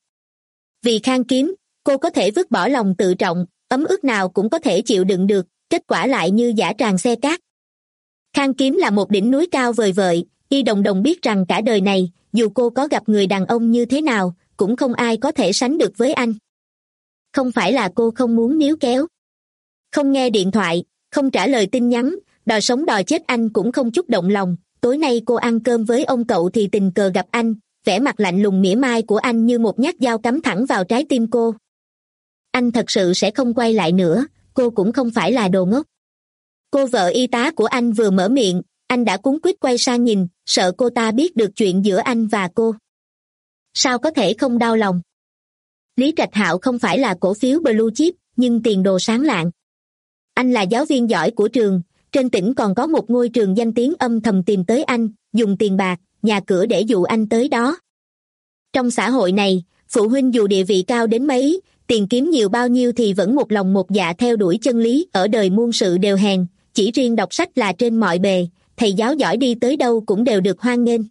Vì Khang Kiếm, cô có thể vứt bỏ lòng tự trọng, ấm ức nào cũng có thể chịu đựng được, kết quả lại như dã tràng xe cát. Khang Kiếm là một đỉnh núi cao vời vợi, Y Đồng Đồng biết rằng cả đời này, dù cô có gặp người đàn ông như thế nào, cũng không ai có thể sánh được với anh. Không phải là cô không muốn níu kéo. Không nghe điện thoại, không trả lời tin nhắn, đòi sống đòi chết anh cũng không chút động lòng. Tối nay cô ăn cơm với ông cậu thì tình cờ gặp anh, vẻ mặt lạnh lùng mỉa mai của anh như một nhát dao cắm thẳng vào trái tim cô. Anh thật sự sẽ không quay lại nữa, cô cũng không phải là đồ ngốc. Cô vợ y tá của anh vừa mở miệng, anh đã cuống quýt quay sang nhìn, sợ cô ta biết được chuyện giữa anh và cô. Sao có thể không đau lòng? Lý Trạch Hạo không phải là cổ phiếu blue chip, nhưng tiền đồ sáng lạng. Anh là giáo viên giỏi của trường, trên tỉnh còn có một ngôi trường danh tiếng âm thầm tìm tới anh, dùng tiền bạc, nhà cửa để dụ anh tới đó. Trong xã hội này, phụ huynh dù địa vị cao đến mấy, tiền kiếm nhiều bao nhiêu thì vẫn một lòng một dạ theo đuổi chân lý, ở đời muôn sự đều hèn, chỉ riêng đọc sách là trên mọi bề, thầy giáo giỏi đi tới đâu cũng đều được hoan nghênh.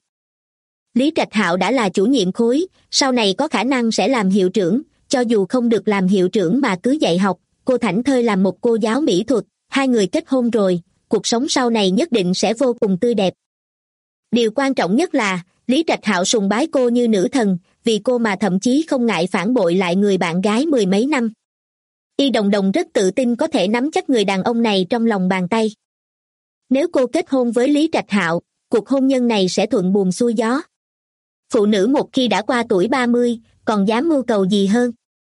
Lý Trạch Hạo đã là chủ nhiệm khối, sau này có khả năng sẽ làm hiệu trưởng, cho dù không được làm hiệu trưởng mà cứ dạy học, cô thảnh thơi làm một cô giáo mỹ thuật, hai người kết hôn rồi, cuộc sống sau này nhất định sẽ vô cùng tươi đẹp. Điều quan trọng nhất là, Lý Trạch Hạo sùng bái cô như nữ thần, vì cô mà thậm chí không ngại phản bội lại người bạn gái mười mấy năm. Y Đồng Đồng rất tự tin có thể nắm chắc người đàn ông này trong lòng bàn tay. Nếu cô kết hôn với Lý Trạch Hạo, cuộc hôn nhân này sẽ thuận buồm xuôi gió. Phụ nữ một khi đã qua tuổi ba mươi, còn dám mưu cầu gì hơn.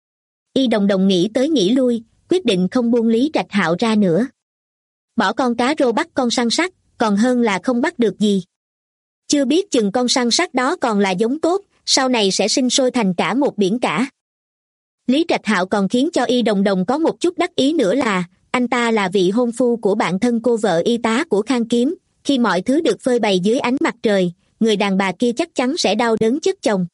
Y Đồng Đồng nghĩ tới nghĩ lui, quyết định không buông Lý Trạch Hạo ra nữa. Bỏ con cá rô bắt con săn sắt, còn hơn là không bắt được gì. Chưa biết chừng con săn sắt đó còn là giống tốt, sau này sẽ sinh sôi thành cả một biển cả. Lý Trạch Hạo còn khiến cho Y Đồng Đồng có một chút đắc ý nữa là anh ta là vị hôn phu của bạn thân cô vợ y tá của Khang Kiếm. Khi mọi thứ được phơi bày dưới ánh mặt trời, người đàn bà kia chắc chắn sẽ đau đớn chất chồng.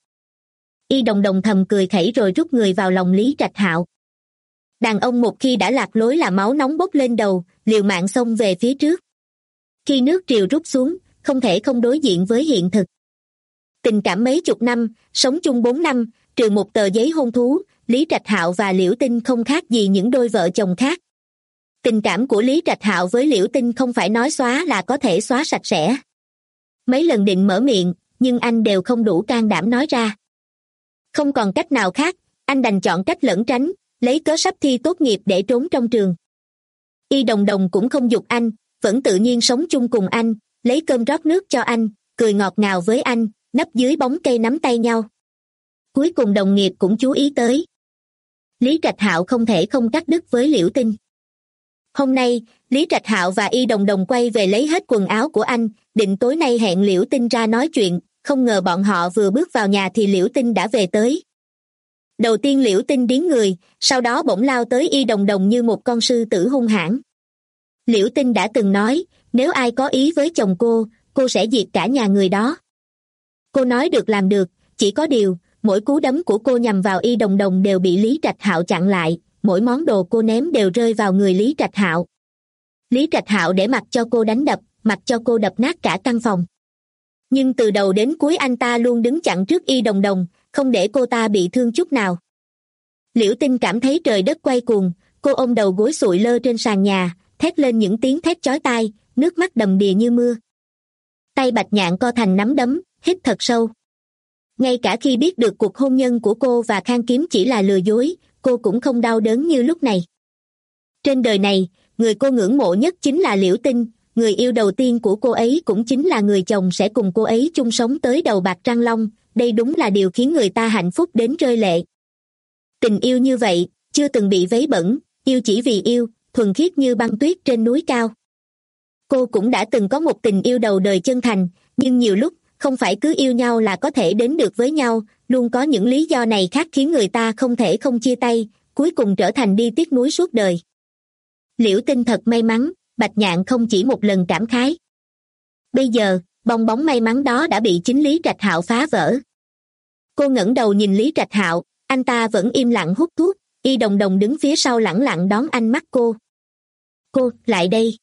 Y Đồng Đồng thầm cười khẩy rồi rút người vào lòng Lý Trạch Hạo. Đàn ông một khi đã lạc lối là máu nóng bốc lên đầu, liều mạng xông về phía trước. Khi nước triều rút xuống, không thể không đối diện với hiện thực. Tình cảm mấy chục năm, sống chung bốn năm, trừ một tờ giấy hôn thú, Lý Trạch Hạo và Liễu Tinh không khác gì những đôi vợ chồng khác. Tình cảm của Lý Trạch Hạo với Liễu Tinh không phải nói xóa là có thể xóa sạch sẽ. Mấy lần định mở miệng, nhưng anh đều không đủ can đảm nói ra. Không còn cách nào khác, anh đành chọn cách lẩn tránh, lấy cớ sắp thi tốt nghiệp để trốn trong trường. Y Đồng Đồng cũng không giục anh, vẫn tự nhiên sống chung cùng anh, lấy cơm rót nước cho anh, cười ngọt ngào với anh, nấp dưới bóng cây nắm tay nhau. Cuối cùng đồng nghiệp cũng chú ý tới. Lý Trạch Hạo không thể không cắt đứt với Liễu Tinh. Hôm nay, Lý Trạch Hạo và Y Đồng Đồng quay về lấy hết quần áo của anh, định tối nay hẹn Liễu Tinh ra nói chuyện, không ngờ bọn họ vừa bước vào nhà thì Liễu Tinh đã về tới. Đầu tiên Liễu Tinh điếng người, sau đó bỗng lao tới Y Đồng Đồng như một con sư tử hung hãn. Liễu Tinh đã từng nói, nếu ai có ý với chồng cô, cô sẽ diệt cả nhà người đó. Cô nói được làm được, chỉ có điều, mỗi cú đấm của cô nhằm vào Y Đồng Đồng đều bị Lý Trạch Hạo chặn lại, mỗi món đồ cô ném đều rơi vào người Lý Trạch Hạo. Lý Trạch Hạo để mặc cho cô đánh đập, mặc cho cô đập nát cả căn phòng. Nhưng từ đầu đến cuối anh ta luôn đứng chặn trước Y Đồng Đồng, không để cô ta bị thương chút nào. Liễu Tinh cảm thấy trời đất quay cuồng, cô ôm đầu gối sụi lơ trên sàn nhà, thét lên những tiếng thét chói tai, nước mắt đầm đìa như mưa. Tay Bạch Nhạn co thành nắm đấm, hít thật sâu. Ngay cả khi biết được cuộc hôn nhân của cô và Khang Kiếm chỉ là lừa dối, cô cũng không đau đớn như lúc này. Trên đời này, người cô ngưỡng mộ nhất chính là Liễu Tinh, người yêu đầu tiên của cô ấy cũng chính là người chồng sẽ cùng cô ấy chung sống tới đầu bạc răng long, đây đúng là điều khiến người ta hạnh phúc đến rơi lệ. Tình yêu như vậy, chưa từng bị vấy bẩn, yêu chỉ vì yêu, thuần khiết như băng tuyết trên núi cao. Cô cũng đã từng có một tình yêu đầu đời chân thành, nhưng nhiều lúc, không phải cứ yêu nhau là có thể đến được với nhau, luôn có những lý do này khác khiến người ta không thể không chia tay, cuối cùng trở thành đi tiếc nuối suốt đời. Liễu Tinh thật may mắn, Bạch Nhạn không chỉ một lần cảm khái. Bây giờ, bong bóng may mắn đó đã bị chính Lý Trạch Hạo phá vỡ. Cô ngẩng đầu nhìn Lý Trạch Hạo, anh ta vẫn im lặng hút thuốc, Y Đồng Đồng đứng phía sau lẳng lặng đón ánh mắt cô. Cô, lại đây.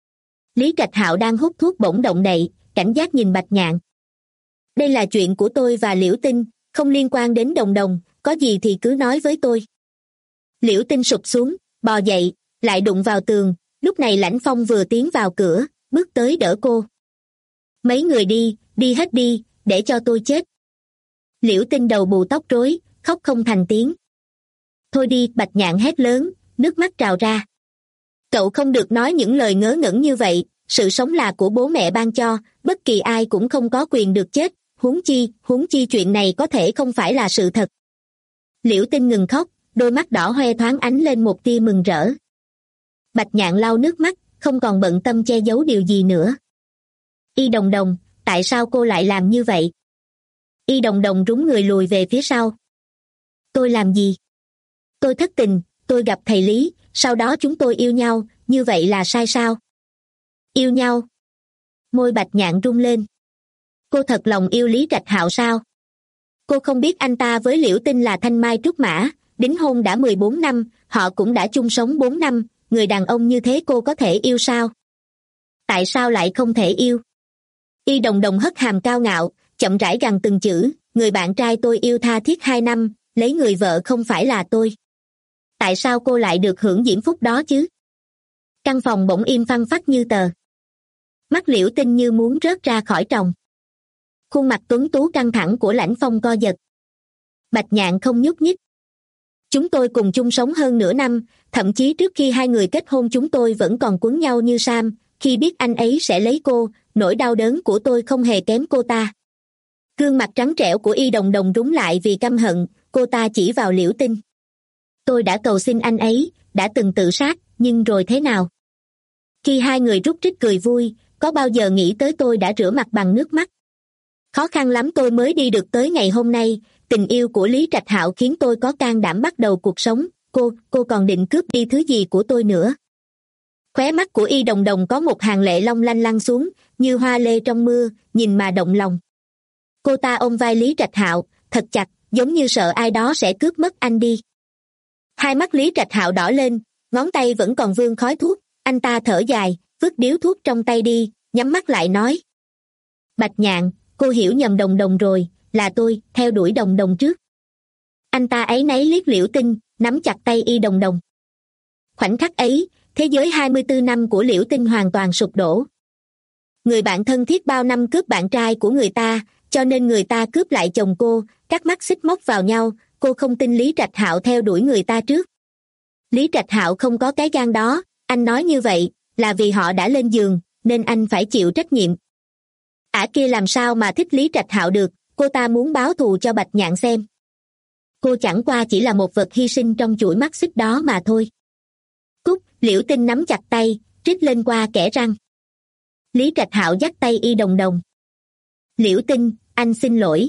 Lý Trạch Hạo đang hút thuốc bỗng động đậy, cảnh giác nhìn Bạch Nhạn. Đây là chuyện của tôi và Liễu Tinh, không liên quan đến Đồng Đồng, có gì thì cứ nói với tôi. Liễu Tinh sụp xuống, bò dậy, lại đụng vào tường, lúc này Lãnh Phong vừa tiến vào cửa, bước tới đỡ cô. Mấy người đi, đi hết đi, để cho tôi chết. Liễu Tinh đầu bù tóc rối, khóc không thành tiếng. Thôi đi, Bạch Nhạn hét lớn, nước mắt trào ra. Cậu không được nói những lời ngớ ngẩn như vậy, sự sống là của bố mẹ ban cho, bất kỳ ai cũng không có quyền được chết, huống chi, huống chi chuyện này có thể không phải là sự thật. Liễu Tinh ngừng khóc, đôi mắt đỏ hoe thoáng ánh lên một tia mừng rỡ. Bạch Nhạn lau nước mắt, không còn bận tâm che giấu điều gì nữa. Y Đồng Đồng, tại sao cô lại làm như vậy? Y Đồng Đồng rúng người lùi về phía sau. Tôi làm gì? Tôi thất tình, tôi gặp thầy Lý, sau đó chúng tôi yêu nhau, như vậy là sai sao? Yêu nhau? Môi Bạch Nhạn rung lên. Cô thật lòng yêu Lý Trạch Hạo sao? Cô không biết anh ta với Liễu Tinh là thanh mai trúc mã, đính hôn đã mười bốn năm, họ cũng đã chung sống bốn năm, người đàn ông như thế cô có thể yêu sao? Tại sao lại không thể yêu? Y Đồng Đồng hất hàm cao ngạo, chậm rãi gằn từng chữ, người bạn trai tôi yêu tha thiết hai năm, lấy người vợ không phải là tôi. Tại sao cô lại được hưởng diễm phúc đó chứ? Căn phòng bỗng im phăng phắc như tờ. Mắt Liễu Tinh như muốn rớt ra khỏi tròng. Khuôn mặt tuấn tú căng thẳng của Lãnh Phong co giật. Bạch Nhạn không nhúc nhích. Chúng tôi cùng chung sống hơn nửa năm, thậm chí trước khi hai người kết hôn chúng tôi vẫn còn quấn nhau như sam, khi biết anh ấy sẽ lấy cô, nỗi đau đớn của tôi không hề kém cô ta. Gương mặt trắng trẻo của Y Đồng Đồng rúng lại vì căm hận, cô ta chỉ vào Liễu Tinh. Tôi đã cầu xin anh ấy, đã từng tự sát, nhưng rồi thế nào? Khi hai người rút rít cười vui, có bao giờ nghĩ tới tôi đã rửa mặt bằng nước mắt? Khó khăn lắm tôi mới đi được tới ngày hôm nay, tình yêu của Lý Trạch Hạo khiến tôi có can đảm bắt đầu cuộc sống, cô, cô còn định cướp đi thứ gì của tôi nữa? Khóe mắt của Y Đồng Đồng có một hàng lệ long lanh lăn xuống, như hoa lê trong mưa, nhìn mà động lòng. Cô ta ôm vai Lý Trạch Hạo, thật chặt, giống như sợ ai đó sẽ cướp mất anh đi. Hai mắt Lý Trạch Hạo đỏ lên, ngón tay vẫn còn vương khói thuốc, anh ta thở dài, vứt điếu thuốc trong tay đi, nhắm mắt lại nói. Bạch Nhạn, cô hiểu nhầm Đồng Đồng rồi, là tôi, theo đuổi Đồng Đồng trước. Anh ta áy náy liếc Liễu Tinh, nắm chặt tay Y Đồng Đồng. Khoảnh khắc ấy, thế giới hai mươi tư năm của Liễu Tinh hoàn toàn sụp đổ. Người bạn thân thiết bao năm cướp bạn trai của người ta, cho nên người ta cướp lại chồng cô, các mắt xích móc vào nhau, cô không tin Lý Trạch Hạo theo đuổi người ta trước. Lý Trạch Hạo không có cái gan đó, anh nói như vậy, là vì họ đã lên giường, nên anh phải chịu trách nhiệm. Ả kia làm sao mà thích Lý Trạch Hạo được, cô ta muốn báo thù cho Bạch Nhạn xem. Cô chẳng qua chỉ là một vật hy sinh trong chuỗi mắt xích đó mà thôi. Cút, Liễu Tinh nắm chặt tay, trích lên qua kẽ răng. Lý Trạch Hạo dắt tay Y Đồng Đồng. Liễu Tinh, anh xin lỗi.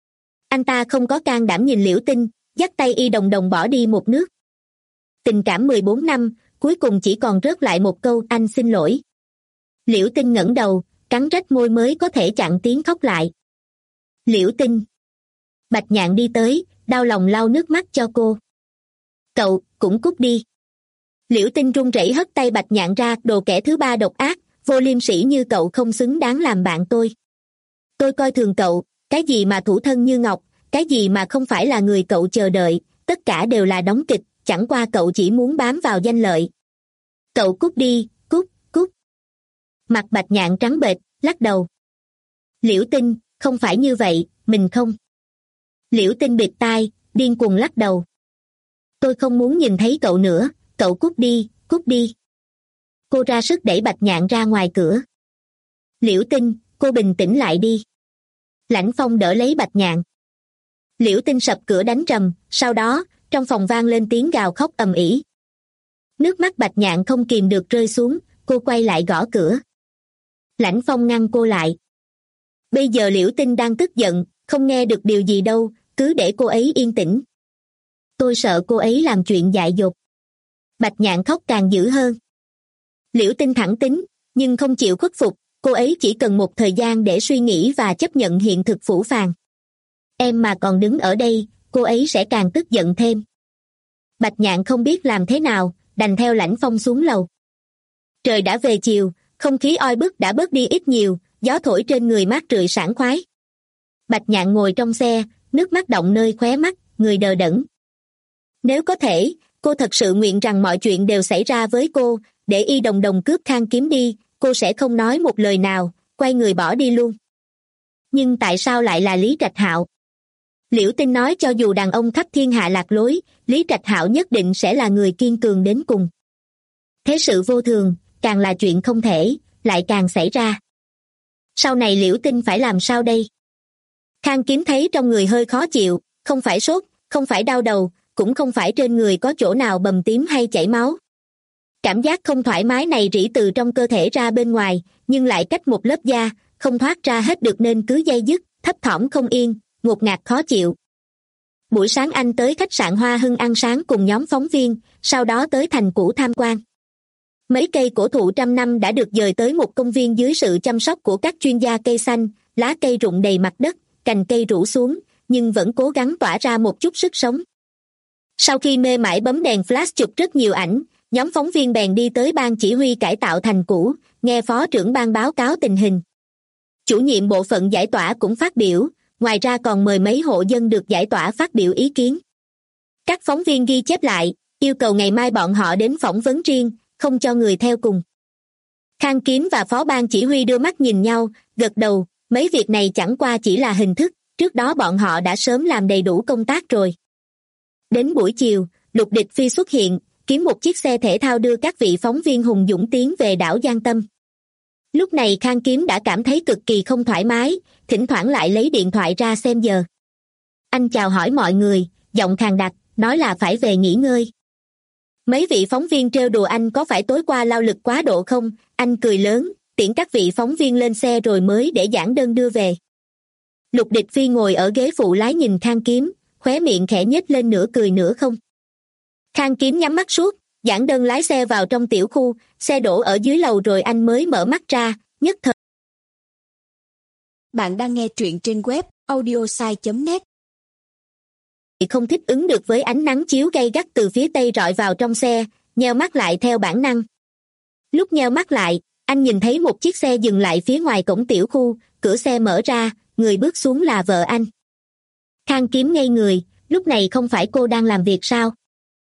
Anh ta không có can đảm nhìn Liễu Tinh, dắt tay Y Đồng Đồng bỏ đi một nước. Tình cảm mười bốn năm, cuối cùng chỉ còn rớt lại một câu anh xin lỗi. Liễu Tinh ngẩng đầu, cắn rách môi mới có thể chặn tiếng khóc lại. Liễu Tinh. Bạch Nhạn đi tới, đau lòng lau nước mắt cho cô. Cậu, cũng cút đi. Liễu Tinh run rẩy hất tay Bạch Nhạn ra, đồ kẻ thứ ba độc ác, vô liêm sỉ như cậu không xứng đáng làm bạn tôi. Tôi coi thường cậu, cái gì mà thủ thân như ngọc, cái gì mà không phải là người cậu chờ đợi, tất cả đều là đóng kịch, chẳng qua cậu chỉ muốn bám vào danh lợi. Cậu cút đi, cút, cút. Mặt Bạch Nhạn trắng bệch, lắc đầu. Liễu Tinh, không phải như vậy, mình không. Liễu Tinh bịt tai, điên cuồng lắc đầu. Tôi không muốn nhìn thấy cậu nữa, cậu cút đi, cút đi. Cô ra sức đẩy Bạch Nhạn ra ngoài cửa. Liễu Tinh, cô bình tĩnh lại đi. Lãnh Phong đỡ lấy Bạch Nhạn. Liễu Tinh sập cửa đánh trầm, sau đó, trong phòng vang lên tiếng gào khóc ầm ĩ. Nước mắt Bạch Nhạn không kìm được rơi xuống, cô quay lại gõ cửa. Lãnh Phong ngăn cô lại. Bây giờ Liễu Tinh đang tức giận, không nghe được điều gì đâu, cứ để cô ấy yên tĩnh. Tôi sợ cô ấy làm chuyện dại dột. Bạch Nhạn khóc càng dữ hơn. Liễu Tinh thẳng tính, nhưng không chịu khuất phục, cô ấy chỉ cần một thời gian để suy nghĩ và chấp nhận hiện thực phũ phàng. Em mà còn đứng ở đây, cô ấy sẽ càng tức giận thêm. Bạch Nhạn không biết làm thế nào, đành theo Lãnh Phong xuống lầu. Trời đã về chiều, không khí oi bức đã bớt đi ít nhiều, gió thổi trên người mát rượi sảng khoái. Bạch Nhạn ngồi trong xe, nước mắt đọng nơi khóe mắt, người đờ đẫn. Nếu có thể, cô thật sự nguyện rằng mọi chuyện đều xảy ra với cô, để Y Đồng Đồng cướp Khang Kiếm đi, cô sẽ không nói một lời nào, quay người bỏ đi luôn. Nhưng tại sao lại là Lý Trạch Hạo? Liễu Tinh nói cho dù đàn ông khắp thiên hạ lạc lối, Lý Trạch Hạo nhất định sẽ là người kiên cường đến cùng. Thế sự vô thường, càng là chuyện không thể, lại càng xảy ra. Sau này Liễu Tinh phải làm sao đây? Khang Kiếm thấy trong người hơi khó chịu, không phải sốt, không phải đau đầu, cũng không phải trên người có chỗ nào bầm tím hay chảy máu. Cảm giác không thoải mái này rỉ từ trong cơ thể ra bên ngoài, nhưng lại cách một lớp da, không thoát ra hết được nên cứ day dứt, thấp thỏm không yên, ngột ngạt khó chịu. Buổi sáng anh tới khách sạn Hoa Hưng ăn sáng cùng nhóm phóng viên, sau đó tới thành cũ tham quan. Mấy cây cổ thụ trăm năm đã được dời tới một công viên dưới sự chăm sóc của các chuyên gia cây xanh, lá cây rụng đầy mặt đất, cành cây rủ xuống, nhưng vẫn cố gắng tỏa ra một chút sức sống. Sau khi mê mải bấm đèn flash chụp rất nhiều ảnh, nhóm phóng viên bèn đi tới ban chỉ huy cải tạo thành cũ, nghe phó trưởng ban báo cáo tình hình. Chủ nhiệm bộ phận giải tỏa cũng phát biểu, ngoài ra còn mời mấy hộ dân được giải tỏa phát biểu ý kiến. Các phóng viên ghi chép lại, yêu cầu ngày mai bọn họ đến phỏng vấn riêng, không cho người theo cùng. Khang Kiếm và phó ban chỉ huy đưa mắt nhìn nhau, gật đầu, mấy việc này chẳng qua chỉ là hình thức, trước đó bọn họ đã sớm làm đầy đủ công tác rồi. Đến buổi chiều, Lục Địch Phi xuất hiện, kiếm một chiếc xe thể thao đưa các vị phóng viên hùng dũng tiến về đảo Giang Tâm. Lúc này Khang Kiếm đã cảm thấy cực kỳ không thoải mái, thỉnh thoảng lại lấy điện thoại ra xem giờ. Anh chào hỏi mọi người, giọng khàn đặc, nói là phải về nghỉ ngơi. Mấy vị phóng viên trêu đùa anh có phải tối qua lao lực quá độ không, anh cười lớn, tiễn các vị phóng viên lên xe rồi mới để giảng đơn đưa về. Lục Địch Phi ngồi ở ghế phụ lái nhìn Khang Kiếm, khóe miệng khẽ nhếch lên nửa cười nửa không. Khang Kiếm nhắm mắt suốt, Giản Đơn lái xe vào trong tiểu khu, xe đổ ở dưới lầu rồi anh mới mở mắt ra, nhất thời. Bạn đang nghe truyện trên web audiosai chấm net. Không thích ứng được với ánh nắng chiếu gay gắt từ phía tây rọi vào trong xe, nheo mắt lại theo bản năng. Lúc nheo mắt lại, anh nhìn thấy một chiếc xe dừng lại phía ngoài cổng tiểu khu, cửa xe mở ra, người bước xuống là vợ anh. Khang Kiếm ngây người, lúc này không phải cô đang làm việc sao?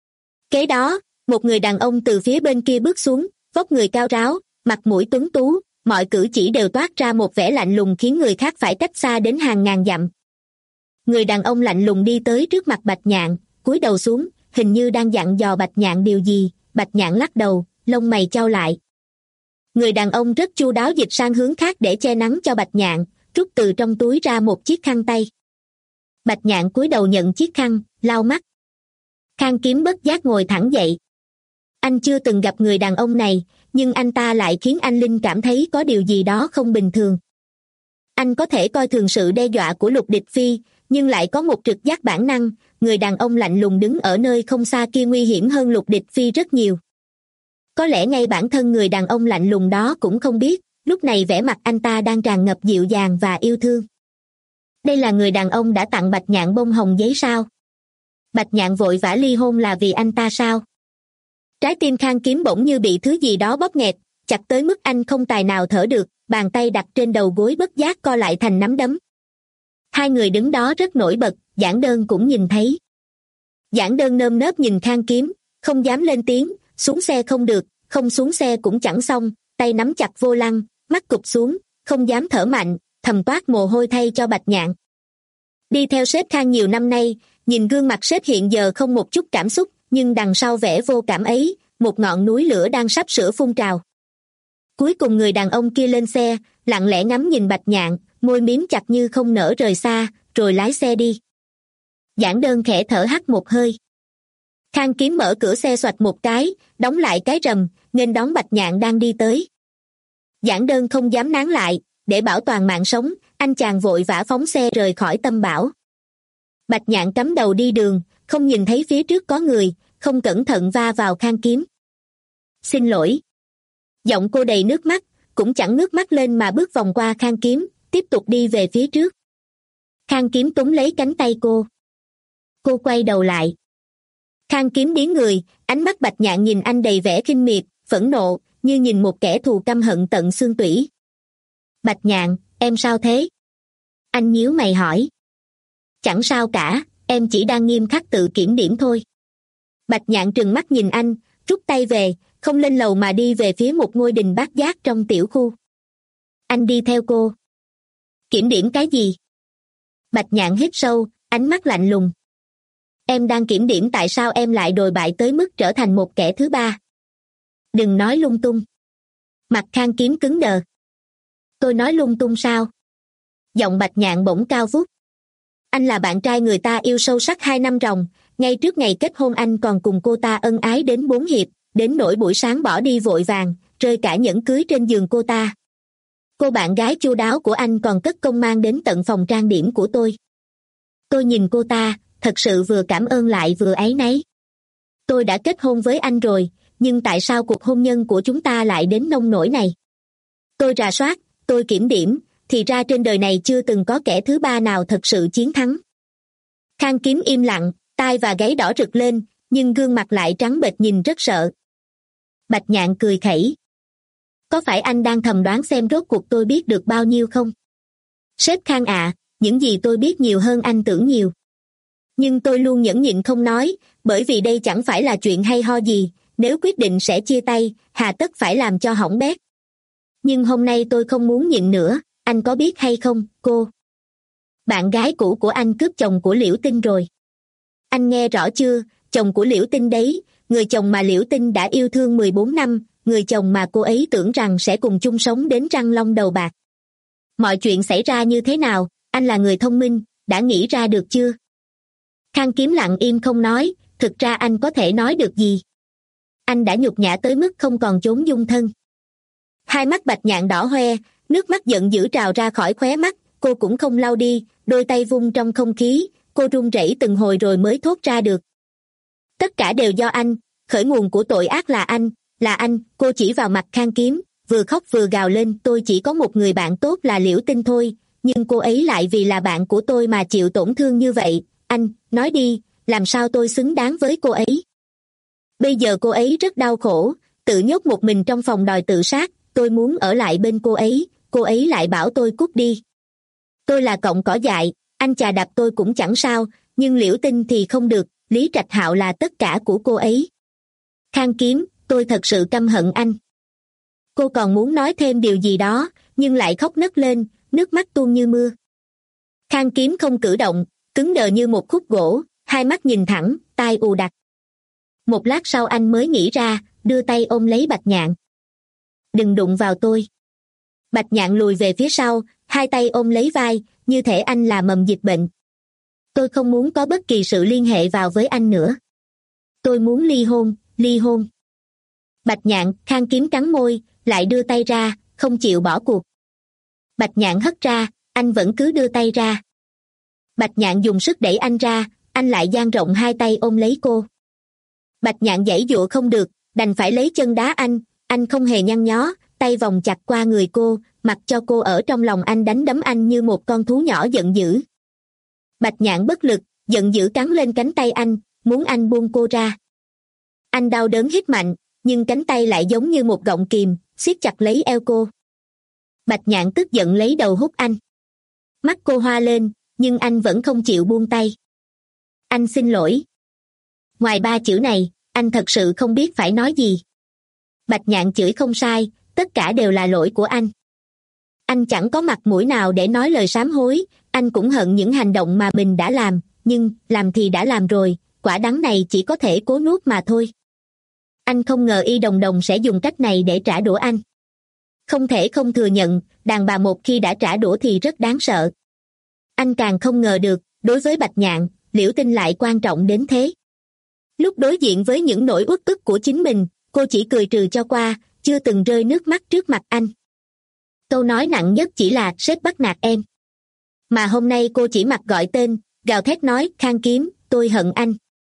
Kế đó, một người đàn ông từ phía bên kia bước xuống, vóc người cao ráo, mặt mũi tuấn tú, mọi cử chỉ đều toát ra một vẻ lạnh lùng khiến người khác phải cách xa đến hàng ngàn dặm. Người đàn ông lạnh lùng đi tới trước mặt Bạch Nhạn, cúi đầu xuống, hình như đang dặn dò Bạch Nhạn điều gì. Bạch Nhạn lắc đầu, lông mày chau lại. Người đàn ông rất chu đáo dịch sang hướng khác để che nắng cho Bạch Nhạn, rút từ trong túi ra một chiếc khăn tay. Bạch Nhạn cúi đầu nhận chiếc khăn, lau mắt. Khang Kiếm bất giác ngồi thẳng dậy. Anh chưa từng gặp người đàn ông này, nhưng anh ta lại khiến anh linh cảm thấy có điều gì đó không bình thường. Anh có thể coi thường sự đe dọa của Lục Địch Phi, nhưng lại có một trực giác bản năng, người đàn ông lạnh lùng đứng ở nơi không xa kia nguy hiểm hơn Lục Địch Phi rất nhiều. Có lẽ ngay bản thân người đàn ông lạnh lùng đó cũng không biết, lúc này vẻ mặt anh ta đang tràn ngập dịu dàng và yêu thương. Đây là người đàn ông đã tặng Bạch Nhạn bông hồng giấy sao? Bạch Nhạn vội vã ly hôn là vì anh ta sao? Trái tim Khang Kiếm bỗng như bị thứ gì đó bóp nghẹt, chặt tới mức anh không tài nào thở được, bàn tay đặt trên đầu gối bất giác co lại thành nắm đấm. Hai người đứng đó rất nổi bật, Giản Đơn cũng nhìn thấy. Giản Đơn nơm nớp nhìn Khang Kiếm, không dám lên tiếng, xuống xe không được, không xuống xe cũng chẳng xong, tay nắm chặt vô lăng, mắt cụp xuống, không dám thở mạnh, thầm toát mồ hôi thay cho Bạch Nhạn. Đi theo sếp Khang nhiều năm nay, nhìn gương mặt sếp hiện giờ không một chút cảm xúc, nhưng đằng sau vẻ vô cảm ấy, một ngọn núi lửa đang sắp sửa phun trào. Cuối cùng người đàn ông kia lên xe, lặng lẽ ngắm nhìn Bạch Nhạn, môi miếm chặt như không nỡ rời xa, rồi lái xe đi. Giản Đơn khẽ thở hắt một hơi. Khang Kiếm mở cửa xe xoạch một cái, đóng lại cái rầm, nghênh đón Bạch Nhạn đang đi tới. Giản Đơn không dám nán lại, để bảo toàn mạng sống, anh chàng vội vã phóng xe rời khỏi tâm bão. Bạch Nhạn cắm đầu đi đường, không nhìn thấy phía trước có người, không cẩn thận va vào Khang Kiếm. Xin lỗi. Giọng cô đầy nước mắt, cũng chẳng nước mắt lên mà bước vòng qua Khang Kiếm, tiếp tục đi về phía trước. Khang Kiếm túm lấy cánh tay cô. Cô quay đầu lại. Khang Kiếm biến người, ánh mắt Bạch Nhạn nhìn anh đầy vẻ khinh miệt, phẫn nộ, như nhìn một kẻ thù căm hận tận xương tủy. Bạch Nhạn, em sao thế? Anh nhíu mày hỏi. Chẳng sao cả, em chỉ đang nghiêm khắc tự kiểm điểm thôi. Bạch Nhạn trừng mắt nhìn anh, rút tay về, không lên lầu mà đi về phía một ngôi đình bát giác trong tiểu khu. Anh đi theo cô. Kiểm điểm cái gì? Bạch Nhạn hít sâu, ánh mắt lạnh lùng. Em đang kiểm điểm tại sao em lại đồi bại tới mức trở thành một kẻ thứ ba. Đừng nói lung tung. Mặt Khang Kiếm cứng đờ. Tôi nói lung tung sao? Giọng Bạch Nhạn bỗng cao vút. Anh là bạn trai người ta yêu sâu sắc hai năm ròng, ngay trước ngày kết hôn anh còn cùng cô ta ân ái đến bốn hiệp, đến nỗi buổi sáng bỏ đi vội vàng, rơi cả nhẫn cưới trên giường cô ta. Cô bạn gái chu đáo của anh còn cất công mang đến tận phòng trang điểm của tôi. Tôi nhìn cô ta, thật sự vừa cảm ơn lại vừa áy náy. Tôi đã kết hôn với anh rồi, nhưng tại sao cuộc hôn nhân của chúng ta lại đến nông nỗi này? Tôi rà soát, tôi kiểm điểm, thì ra trên đời này chưa từng có kẻ thứ ba nào thật sự chiến thắng. Khang Kiếm im lặng, tai và gáy đỏ rực lên, nhưng gương mặt lại trắng bệch nhìn rất sợ. Bạch Nhạn cười khẩy. Có phải anh đang thầm đoán xem rốt cuộc tôi biết được bao nhiêu không? Sếp Khang ạ, những gì tôi biết nhiều hơn anh tưởng nhiều. Nhưng tôi luôn nhẫn nhịn không nói, bởi vì đây chẳng phải là chuyện hay ho gì, nếu quyết định sẽ chia tay, hà tất phải làm cho hỏng bét. Nhưng hôm nay tôi không muốn nhịn nữa, anh có biết hay không, cô? Bạn gái cũ của anh cướp chồng của Liễu Tinh rồi. Anh nghe rõ chưa, chồng của Liễu Tinh đấy, người chồng mà Liễu Tinh đã yêu thương mười bốn năm, người chồng mà cô ấy tưởng rằng sẽ cùng chung sống đến răng long đầu bạc. Mọi chuyện xảy ra như thế nào, anh là người thông minh, đã nghĩ ra được chưa? Khang Kiếm lặng im không nói, thực ra anh có thể nói được gì? Anh đã nhục nhã tới mức không còn chốn dung thân. Hai mắt Bạch Nhạn đỏ hoe, nước mắt giận dữ trào ra khỏi khóe mắt, cô cũng không lau đi, đôi tay vung trong không khí, cô run rẩy từng hồi rồi mới thốt ra được. Tất cả đều do anh, khởi nguồn của tội ác là anh, là anh. Cô chỉ vào mặt Khang Kiếm, vừa khóc vừa gào lên. Tôi chỉ có một người bạn tốt là Liễu Tinh thôi, nhưng cô ấy lại vì là bạn của tôi mà chịu tổn thương như vậy. Anh, nói đi, làm sao tôi xứng đáng với cô ấy? Bây giờ cô ấy rất đau khổ, tự nhốt một mình trong phòng đòi tự sát. Tôi muốn ở lại bên cô ấy, cô ấy lại bảo tôi cút đi. Tôi là cọng cỏ dại, anh chà đạp tôi cũng chẳng sao, nhưng Liễu Tinh thì không được. Lý Trạch Hạo là tất cả của cô ấy. Khang Kiếm, tôi thật sự căm hận anh. Cô còn muốn nói thêm điều gì đó, nhưng lại khóc nấc lên, nước mắt tuôn như mưa. Khang Kiếm không cử động, cứng đờ như một khúc gỗ, hai mắt nhìn thẳng, tai ù đặc. Một lát sau anh mới nghĩ ra, đưa tay ôm lấy Bạch Nhạn. Đừng đụng vào tôi. Bạch Nhạn lùi về phía sau, hai tay ôm lấy vai, như thể anh là mầm dịch bệnh. Tôi không muốn có bất kỳ sự liên hệ vào với anh nữa. Tôi muốn ly hôn, ly hôn. Bạch Nhạn, Khang Kiếm cắn môi, lại đưa tay ra, không chịu bỏ cuộc. Bạch Nhạn hất ra, anh vẫn cứ đưa tay ra. Bạch Nhạn dùng sức đẩy anh ra, anh lại dang rộng hai tay ôm lấy cô. Bạch Nhạn giãy giụa không được, đành phải lấy chân đá anh, anh không hề nhăn nhó, tay vòng chặt qua người cô, mặc cho cô ở trong lòng anh đánh đấm anh như một con thú nhỏ giận dữ. Bạch Nhạn bất lực, giận dữ cắn lên cánh tay anh, muốn anh buông cô ra. Anh đau đớn hít mạnh, nhưng cánh tay lại giống như một gọng kìm, siết chặt lấy eo cô. Bạch Nhạn tức giận lấy đầu hút anh. Mắt cô hoa lên, nhưng anh vẫn không chịu buông tay. Anh xin lỗi. Ngoài ba chữ này, anh thật sự không biết phải nói gì. Bạch Nhạn chửi không sai, tất cả đều là lỗi của anh. Anh chẳng có mặt mũi nào để nói lời sám hối, anh cũng hận những hành động mà mình đã làm, nhưng làm thì đã làm rồi, quả đắng này chỉ có thể cố nuốt mà thôi. Anh không ngờ Y Đồng Đồng sẽ dùng cách này để trả đũa anh. Không thể không thừa nhận, đàn bà một khi đã trả đũa thì rất đáng sợ. Anh càng không ngờ được, đối với Bạch Nhạn, Liễu Tinh lại quan trọng đến thế. Lúc đối diện với những nỗi uất ức của chính mình, cô chỉ cười trừ cho qua, chưa từng rơi nước mắt trước mặt anh. Câu nói nặng nhất chỉ là sếp bắt nạt em. Mà hôm nay cô chỉ mặc gọi tên, gào thét nói, Khang Kiếm, tôi hận anh.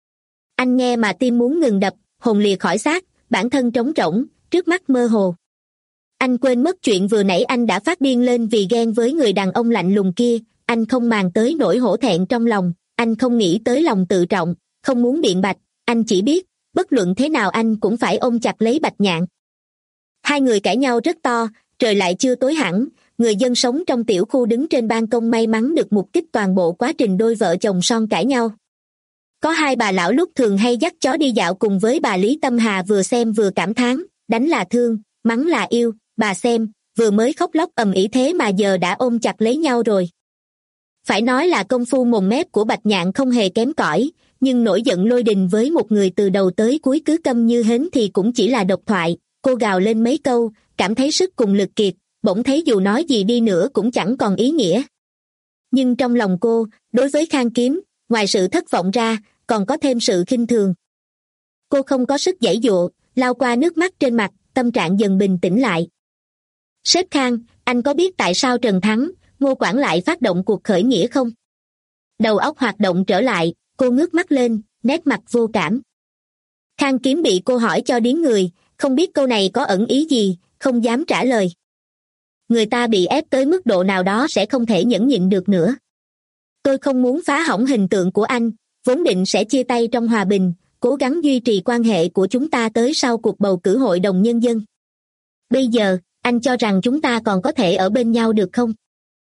Anh nghe mà tim muốn ngừng đập, hồn lìa khỏi xác, bản thân trống rỗng, trước mắt mơ hồ. Anh quên mất chuyện vừa nãy anh đã phát điên lên vì ghen với người đàn ông lạnh lùng kia, anh không màng tới nỗi hổ thẹn trong lòng, anh không nghĩ tới lòng tự trọng, không muốn biện bạch, anh chỉ biết, bất luận thế nào anh cũng phải ôm chặt lấy Bạch Nhạn. Hai người cãi nhau rất to, trời lại chưa tối hẳn, người dân sống trong tiểu khu đứng trên ban công may mắn được mục kích toàn bộ quá trình đôi vợ chồng son cãi nhau. Có hai bà lão lúc thường hay dắt chó đi dạo cùng với bà Lý Tâm Hà vừa xem vừa cảm thán, đánh là thương, mắng là yêu, bà xem, vừa mới khóc lóc ầm ĩ thế mà giờ đã ôm chặt lấy nhau rồi. Phải nói là công phu mồm mép của Bạch Nhạn không hề kém cỏi, nhưng nổi giận lôi đình với một người từ đầu tới cuối cứ câm như hến thì cũng chỉ là độc thoại. Cô gào lên mấy câu, cảm thấy sức cùng lực kiệt, bỗng thấy dù nói gì đi nữa cũng chẳng còn ý nghĩa. Nhưng trong lòng cô, đối với Khang Kiếm, ngoài sự thất vọng ra, còn có thêm sự khinh thường. Cô không có sức giãy giụa, lau qua nước mắt trên mặt, tâm trạng dần bình tĩnh lại. Sếp Khang, anh có biết tại sao Trần Thắng, Ngô Quảng lại phát động cuộc khởi nghĩa không? Đầu óc hoạt động trở lại, cô ngước mắt lên, nét mặt vô cảm. Khang Kiếm bị cô hỏi cho điếng người, không biết câu này có ẩn ý gì, không dám trả lời. Người ta bị ép tới mức độ nào đó sẽ không thể nhẫn nhịn được nữa. Tôi không muốn phá hỏng hình tượng của anh, vốn định sẽ chia tay trong hòa bình, cố gắng duy trì quan hệ của chúng ta tới sau cuộc bầu cử hội đồng nhân dân. Bây giờ, anh cho rằng chúng ta còn có thể ở bên nhau được không?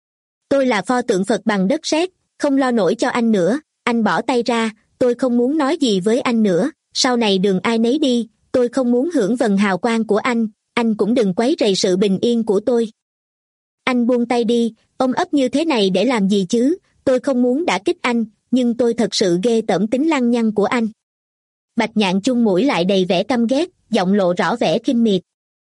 Tôi là pho tượng Phật bằng đất sét, không lo nổi cho anh nữa, anh bỏ tay ra, tôi không muốn nói gì với anh nữa, sau này đường ai nấy đi, tôi không muốn hưởng vầng hào quang của anh, anh cũng đừng quấy rầy sự bình yên của tôi. Anh buông tay đi, ôm ấp như thế này để làm gì chứ, tôi không muốn đả kích anh, nhưng tôi thật sự ghê tởm tính lăng nhăng của anh. Bạch Nhạn chung mũi lại đầy vẻ căm ghét, giọng lộ rõ vẻ khinh miệt.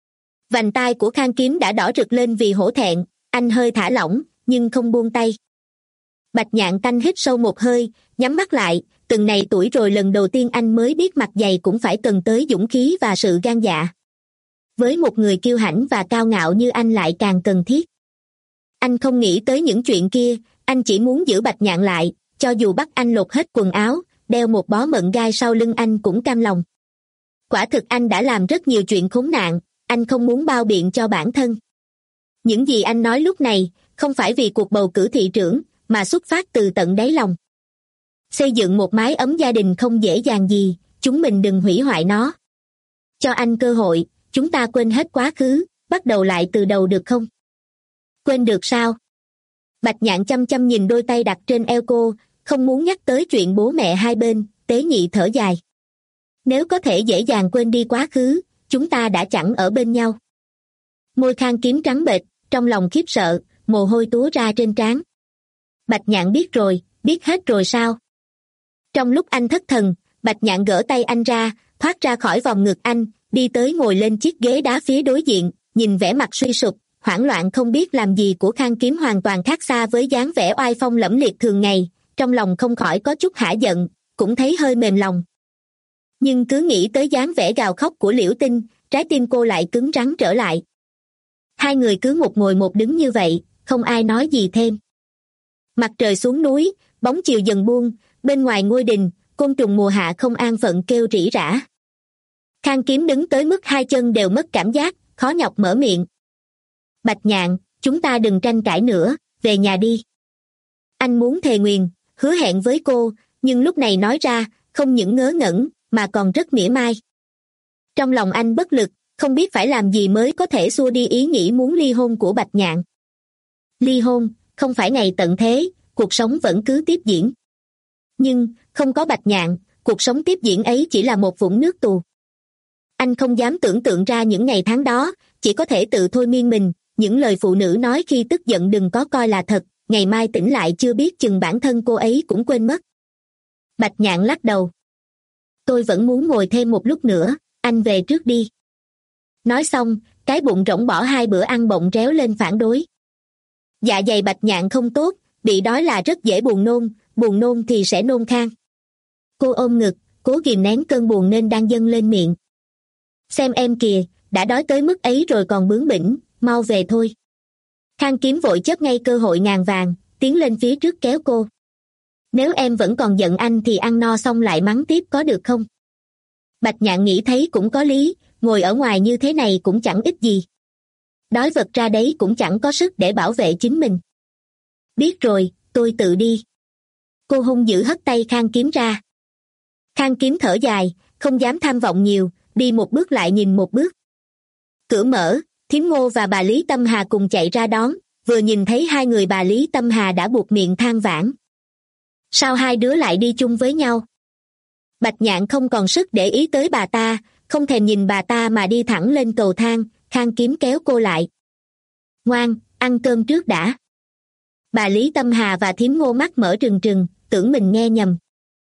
Vành tai của Khang Kiếm đã đỏ rực lên vì hổ thẹn, anh hơi thả lỏng, nhưng không buông tay. Bạch Nhạn canh hít sâu một hơi, nhắm mắt lại, từng này tuổi rồi lần đầu tiên anh mới biết mặt dày cũng phải cần tới dũng khí và sự gan dạ. Với một người kiêu hãnh và cao ngạo như anh lại càng cần thiết. Anh không nghĩ tới những chuyện kia, Anh chỉ muốn giữ Bạch Nhạn lại, cho dù bắt anh lột hết quần áo, đeo một bó mận gai sau lưng anh cũng cam lòng. Quả thực anh đã làm rất nhiều chuyện khốn nạn, anh không muốn bao biện cho bản thân. Những gì anh nói lúc này, không phải vì cuộc bầu cử thị trưởng, mà xuất phát từ tận đáy lòng. Xây dựng một mái ấm gia đình không dễ dàng gì, chúng mình đừng hủy hoại nó. Cho anh cơ hội, chúng ta quên hết quá khứ, bắt đầu lại từ đầu được không? Quên được sao? Bạch Nhạn chăm chăm nhìn đôi tay đặt trên eo cô, không muốn nhắc tới chuyện bố mẹ hai bên, tế nhị thở dài. Nếu có thể dễ dàng quên đi quá khứ, chúng ta đã chẳng ở bên nhau. Môi Khang Kiếm trắng bệch, trong lòng khiếp sợ, mồ hôi túa ra trên trán. Bạch Nhạn biết rồi, biết hết rồi sao? Trong lúc anh thất thần, Bạch Nhạn gỡ tay anh ra, thoát ra khỏi vòng ngực anh, đi tới ngồi lên chiếc ghế đá phía đối diện, nhìn vẻ mặt suy sụp, hoảng loạn không biết làm gì của Khang Kiếm hoàn toàn khác xa với dáng vẻ oai phong lẫm liệt thường ngày, trong lòng không khỏi có chút hả giận, cũng thấy hơi mềm lòng. Nhưng cứ nghĩ tới dáng vẻ gào khóc của Liễu Tinh, trái tim cô lại cứng rắn trở lại. Hai người cứ một ngồi một đứng như vậy, không ai nói gì thêm. Mặt trời xuống núi, bóng chiều dần buông, bên ngoài ngôi đình, côn trùng mùa hạ không an phận kêu rỉ rả. Khang Kiếm đứng tới mức hai chân đều mất cảm giác, khó nhọc mở miệng. Bạch Nhạn, chúng ta đừng tranh cãi nữa, về nhà đi. Anh muốn thề nguyền, hứa hẹn với cô, nhưng lúc này nói ra, không những ngớ ngẩn, mà còn rất mỉa mai. Trong lòng anh bất lực, không biết phải làm gì mới có thể xua đi ý nghĩ muốn ly hôn của Bạch Nhạn. Ly hôn, không phải ngày tận thế, cuộc sống vẫn cứ tiếp diễn. Nhưng, không có Bạch Nhạn, cuộc sống tiếp diễn ấy chỉ là một vũng nước tù. Anh không dám tưởng tượng ra những ngày tháng đó, chỉ có thể tự thôi miên mình, những lời phụ nữ nói khi tức giận đừng có coi là thật, ngày mai tỉnh lại chưa biết chừng bản thân cô ấy cũng quên mất. Bạch Nhạn lắc đầu. Tôi vẫn muốn ngồi thêm một lúc nữa, anh về trước đi. Nói xong, cái bụng rỗng bỏ hai bữa ăn bỗng réo lên phản đối. Dạ dày Bạch Nhạn không tốt, bị đói là rất dễ buồn nôn, buồn nôn thì sẽ nôn khan. Cô ôm ngực, cố kìm nén cơn buồn nên đang dâng lên miệng. Xem em kìa, đã đói tới mức ấy rồi còn bướng bỉnh, mau về thôi. Khang Kiếm vội chớp ngay cơ hội ngàn vàng, tiến lên phía trước kéo cô. Nếu em vẫn còn giận anh thì ăn no xong lại mắng tiếp có được không? Bạch Nhạn nghĩ thấy cũng có lý, ngồi ở ngoài như thế này cũng chẳng ích gì. Đói vật ra đấy cũng chẳng có sức để bảo vệ chính mình. Biết rồi, tôi tự đi. Cô hung dữ hất tay Khang Kiếm ra. Khang Kiếm thở dài, không dám tham vọng nhiều, đi một bước lại nhìn một bước. Cửa mở, Thím Ngô và bà Lý Tâm Hà cùng chạy ra đón, vừa nhìn thấy hai người bà Lý Tâm Hà đã buột miệng than vãn. Sao hai đứa lại đi chung với nhau? Bạch Nhạn không còn sức để ý tới bà ta, không thèm nhìn bà ta mà đi thẳng lên cầu thang, Khang Kiếm kéo cô lại. Ngoan, ăn cơm trước đã. Bà Lý Tâm Hà và Thím Ngô mắt mở trừng trừng, tưởng mình nghe nhầm.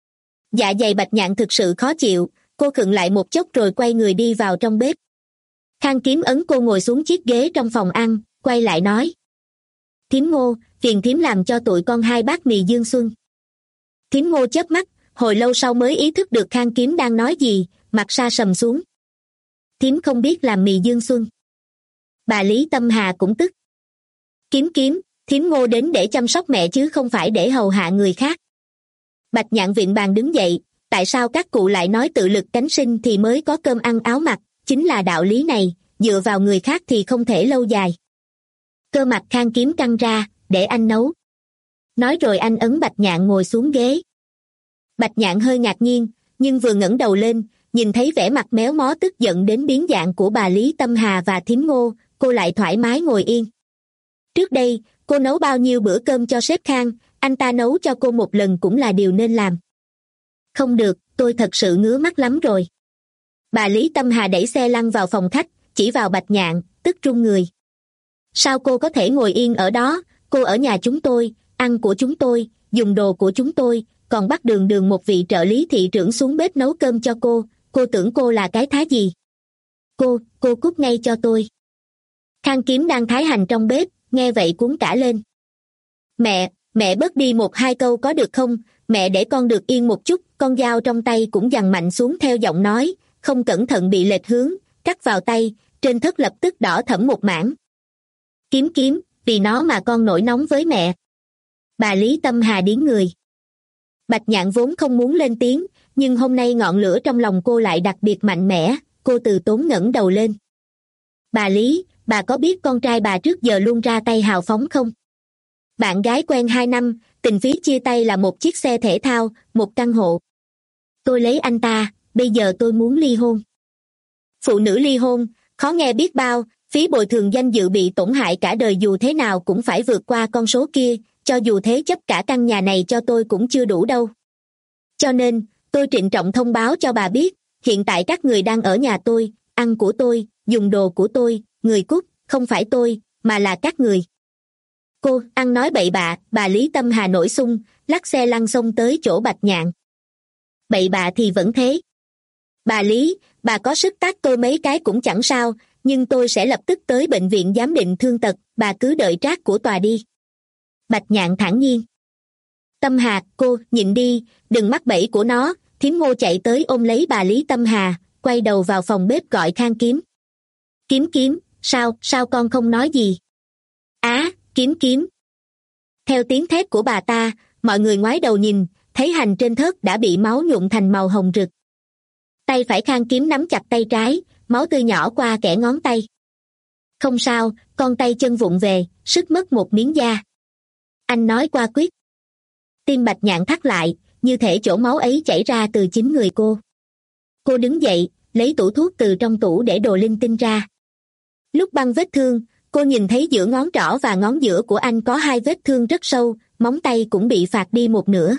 Dạ dày Bạch Nhạn thực sự khó chịu, cô khựng lại một chốc rồi quay người đi vào trong bếp. Khang Kiếm ấn cô ngồi xuống chiếc ghế trong phòng ăn, quay lại nói. Thím Ngô, phiền thím làm cho tụi con hai bát mì Dương Xuân. Thím Ngô chớp mắt, hồi lâu sau mới ý thức được Khang Kiếm đang nói gì, mặt sa sầm xuống. Thím không biết làm mì Dương Xuân. Bà Lý Tâm Hà cũng tức. Kiếm Kiếm, thím Ngô đến để chăm sóc mẹ chứ không phải để hầu hạ người khác. Bạch Nhạn vịn bàn đứng dậy, tại sao các cụ lại nói tự lực cánh sinh thì mới có cơm ăn áo mặc, chính là đạo lý này, dựa vào người khác thì không thể lâu dài. Cơ mặt Khang Kiếm căng ra, để anh nấu. Nói rồi anh ấn Bạch Nhạn ngồi xuống ghế. Bạch Nhạn hơi ngạc nhiên, nhưng vừa ngẩng đầu lên, nhìn thấy vẻ mặt méo mó tức giận đến biến dạng của bà Lý Tâm Hà và Thím Ngô, cô lại thoải mái ngồi yên. Trước đây, cô nấu bao nhiêu bữa cơm cho sếp Khang, anh ta nấu cho cô một lần cũng là điều nên làm. Không được, tôi thật sự ngứa mắt lắm rồi. Bà Lý Tâm Hà đẩy xe lăn vào phòng khách, chỉ vào Bạch Nhạn, tức run người. Sao cô có thể ngồi yên ở đó, cô ở nhà chúng tôi, ăn của chúng tôi, dùng đồ của chúng tôi, còn bắt đường đường một vị trợ lý thị trưởng xuống bếp nấu cơm cho cô, cô tưởng cô là cái thá gì? Cô, cô cút ngay cho tôi. Khang Kiếm đang thái hành trong bếp, nghe vậy cuống cả lên. Mẹ, mẹ bớt đi một hai câu có được không, mẹ để con được yên một chút, con dao trong tay cũng giằng mạnh xuống theo giọng nói, không cẩn thận bị lệch hướng, cắt vào tay, trên thớt lập tức đỏ thẫm một mảng. Kiếm Kiếm, vì nó mà con nổi nóng với mẹ. Bà Lý Tâm Hà điếng người. Bạch Nhạn vốn không muốn lên tiếng, nhưng hôm nay ngọn lửa trong lòng cô lại đặc biệt mạnh mẽ, cô từ tốn ngẩng đầu lên. Bà Lý, bà có biết con trai bà trước giờ luôn ra tay hào phóng không? Bạn gái quen hai năm, tình phí chia tay là một chiếc xe thể thao, một căn hộ. Tôi lấy anh ta, bây giờ tôi muốn ly hôn. Phụ nữ ly hôn, khó nghe biết bao, phí bồi thường danh dự bị tổn hại cả đời dù thế nào cũng phải vượt qua con số kia, cho dù thế chấp cả căn nhà này cho tôi cũng chưa đủ đâu. Cho nên, tôi trịnh trọng thông báo cho bà biết, hiện tại các người đang ở nhà tôi, ăn của tôi, dùng đồ của tôi, người cút, không phải tôi, mà là các người. Cô, ăn nói bậy bạ, bà Lý Tâm Hà nổi xung, lắc xe lăn xông tới chỗ Bạch Nhạn. Bậy bạ thì vẫn thế. Bà Lý, bà có sức tát tôi mấy cái cũng chẳng sao, nhưng tôi sẽ lập tức tới bệnh viện giám định thương tật, bà cứ đợi trác của tòa đi. Bạch Nhạn thản nhiên. Tâm Hà, cô, nhịn đi, đừng mắc bẫy của nó, thím Ngô chạy tới ôm lấy bà Lý Tâm Hà, quay đầu vào phòng bếp gọi Khang Kiếm. Kiếm Kiếm, sao, sao con không nói gì? Á, Kiếm Kiếm. Theo tiếng thét của bà ta, mọi người ngoái đầu nhìn, thấy hành trên thớt đã bị máu nhuộm thành màu hồng rực. Tay phải Khang Kiếm nắm chặt tay trái, máu tươi nhỏ qua kẽ ngón tay. Không sao, con tay chân vụng về, sức mất một miếng da. Anh nói qua quyết. Tim Bạch Nhạn thắt lại, như thể chỗ máu ấy chảy ra từ chính người cô. Cô đứng dậy, lấy tủ thuốc từ trong tủ để đồ linh tinh ra. Lúc băng vết thương, cô nhìn thấy giữa ngón trỏ và ngón giữa của anh có hai vết thương rất sâu, móng tay cũng bị phạt đi một nửa.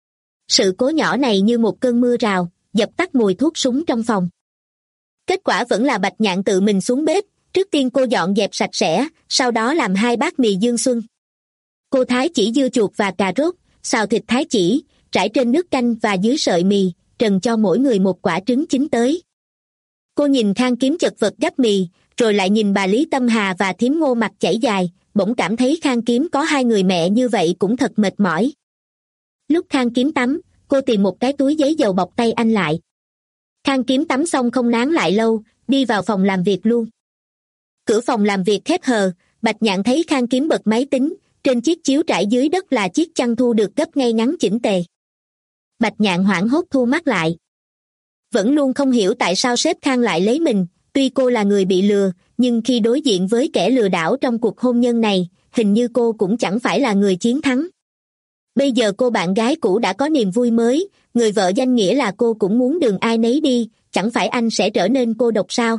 Sự cố nhỏ này như một cơn mưa rào, dập tắt mùi thuốc súng trong phòng. Kết quả vẫn là Bạch Nhạn tự mình xuống bếp, trước tiên cô dọn dẹp sạch sẽ, sau đó làm hai bát mì Dương Xuân. Cô thái chỉ dưa chuột và cà rốt, xào thịt thái chỉ, trải trên nước canh và dưới sợi mì, trần cho mỗi người một quả trứng chín tới. Cô nhìn Khang Kiếm chật vật gắp mì, rồi lại nhìn bà Lý Tâm Hà và thím Ngô mặt chảy dài, bỗng cảm thấy Khang Kiếm có hai người mẹ như vậy cũng thật mệt mỏi. Lúc Khang Kiếm tắm, cô tìm một cái túi giấy dầu bọc tay anh lại. Khang Kiếm tắm xong không nán lại lâu, đi vào phòng làm việc luôn. Cửa phòng làm việc khép hờ, Bạch Nhạn thấy Khang Kiếm bật máy tính, trên chiếc chiếu trải dưới đất là chiếc chăn thu được gấp ngay ngắn chỉnh tề. Bạch Nhạn hoảng hốt thu mắt lại. Vẫn luôn không hiểu tại sao sếp Khang lại lấy mình, tuy cô là người bị lừa, nhưng khi đối diện với kẻ lừa đảo trong cuộc hôn nhân này, hình như cô cũng chẳng phải là người chiến thắng. Bây giờ cô bạn gái cũ đã có niềm vui mới, người vợ danh nghĩa là cô cũng muốn đường ai nấy đi, chẳng phải anh sẽ trở nên cô độc sao?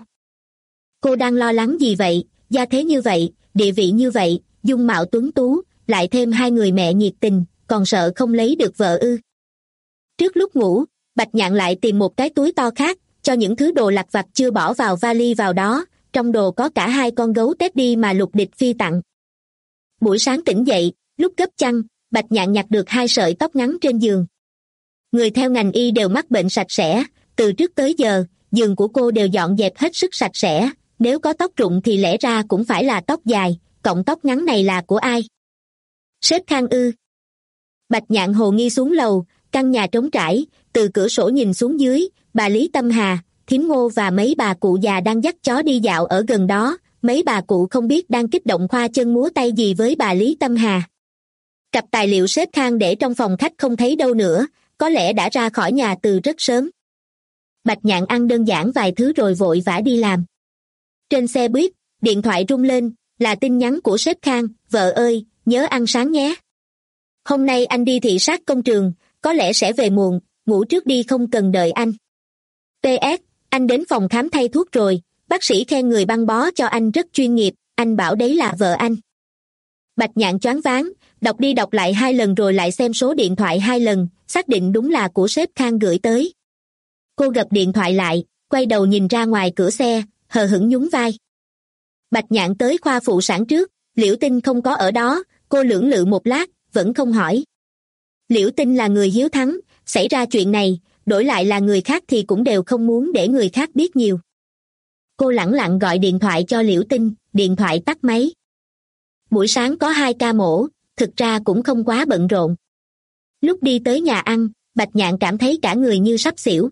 Cô đang lo lắng gì vậy, gia thế như vậy, địa vị như vậy, dung mạo tuấn tú, lại thêm hai người mẹ nhiệt tình, còn sợ không lấy được vợ ư? Trước lúc ngủ, Bạch Nhạn lại tìm một cái túi to khác, cho những thứ đồ lặt vặt chưa bỏ vào vali vào đó, trong đồ có cả hai con gấu Teddy mà Lục Địch Phi tặng. Buổi sáng tỉnh dậy, lúc gấp chăn, Bạch Nhạn nhặt được hai sợi tóc ngắn trên giường. Người theo ngành y đều mắc bệnh sạch sẽ, từ trước tới giờ, giường của cô đều dọn dẹp hết sức sạch sẽ, nếu có tóc rụng thì lẽ ra cũng phải là tóc dài, cộng tóc ngắn này là của ai? Sếp Khang ư? Bạch Nhạn hồ nghi xuống lầu, căn nhà trống trải, từ cửa sổ nhìn xuống dưới, bà Lý Tâm Hà, thím Ngô và mấy bà cụ già đang dắt chó đi dạo ở gần đó, mấy bà cụ không biết đang kích động khoa chân múa tay gì với bà Lý Tâm Hà. Cặp tài liệu sếp Khang để trong phòng khách không thấy đâu nữa, có lẽ đã ra khỏi nhà từ rất sớm. Bạch Nhạn ăn đơn giản vài thứ rồi vội vã đi làm. Trên xe buýt, điện thoại rung lên, là tin nhắn của sếp Khang, vợ ơi, nhớ ăn sáng nhé. Hôm nay anh đi thị sát công trường, có lẽ sẽ về muộn, ngủ trước đi không cần đợi anh. pê ét, anh đến phòng khám thay thuốc rồi, bác sĩ khen người băng bó cho anh rất chuyên nghiệp, anh bảo đấy là vợ anh. Bạch Nhạn choáng váng, đọc đi đọc lại hai lần rồi lại xem số điện thoại hai lần, xác định đúng là của sếp Khang gửi tới. Cô gập điện thoại lại, quay đầu nhìn ra ngoài cửa xe, hờ hững nhún vai. Bạch Nhạn tới khoa phụ sản trước, Liễu Tinh không có ở đó, cô lưỡng lự một lát, vẫn không hỏi. Liễu Tinh là người hiếu thắng, xảy ra chuyện này, đổi lại là người khác thì cũng đều không muốn để người khác biết nhiều. Cô lẳng lặng gọi điện thoại cho Liễu Tinh, điện thoại tắt máy. Buổi sáng có hai ca mổ, thực ra cũng không quá bận rộn. Lúc đi tới nhà ăn, Bạch Nhạn cảm thấy cả người như sắp xỉu.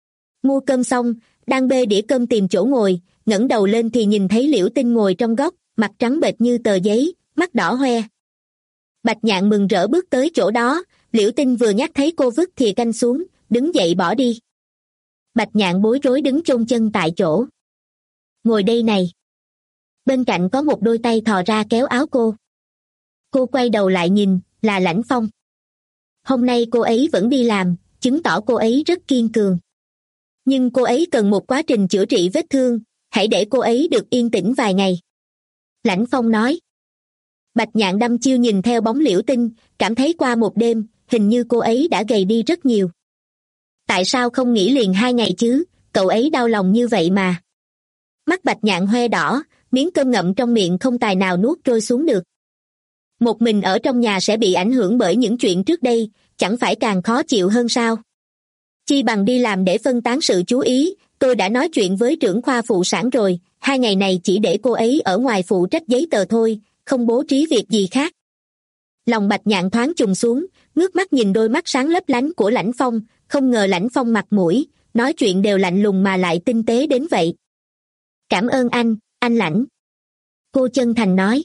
Mua cơm xong, đang bê đĩa cơm tìm chỗ ngồi, ngẩng đầu lên thì nhìn thấy Liễu Tinh ngồi trong góc, mặt trắng bệch như tờ giấy, mắt đỏ hoe. Bạch Nhạn mừng rỡ bước tới chỗ đó, Liễu Tinh vừa nhắc thấy cô vứt thìa canh xuống, đứng dậy bỏ đi. Bạch Nhạn bối rối đứng chôn chân tại chỗ. Ngồi đây này. Bên cạnh có một đôi tay thò ra kéo áo cô. Cô quay đầu lại nhìn, là Lãnh Phong. Hôm nay cô ấy vẫn đi làm, chứng tỏ cô ấy rất kiên cường. Nhưng cô ấy cần một quá trình chữa trị vết thương, hãy để cô ấy được yên tĩnh vài ngày. Lãnh Phong nói. Bạch Nhạn đăm chiêu nhìn theo bóng Liễu Tinh, cảm thấy qua một đêm, hình như cô ấy đã gầy đi rất nhiều. Tại sao không nghỉ liền hai ngày chứ, cậu ấy đau lòng như vậy mà. Mắt Bạch Nhạn hoe đỏ, miếng cơm ngậm trong miệng không tài nào nuốt trôi xuống được. Một mình ở trong nhà sẽ bị ảnh hưởng bởi những chuyện trước đây, chẳng phải càng khó chịu hơn sao? Chi bằng đi làm để phân tán sự chú ý, tôi đã nói chuyện với trưởng khoa phụ sản rồi, hai ngày này chỉ để cô ấy ở ngoài phụ trách giấy tờ thôi, không bố trí việc gì khác. Lòng Bạch Nhạn thoáng trùng xuống, ngước mắt nhìn đôi mắt sáng lấp lánh của Lãnh Phong, không ngờ Lãnh Phong mặt mũi, nói chuyện đều lạnh lùng mà lại tinh tế đến vậy. Cảm ơn anh, anh Lãnh. Cô chân thành nói.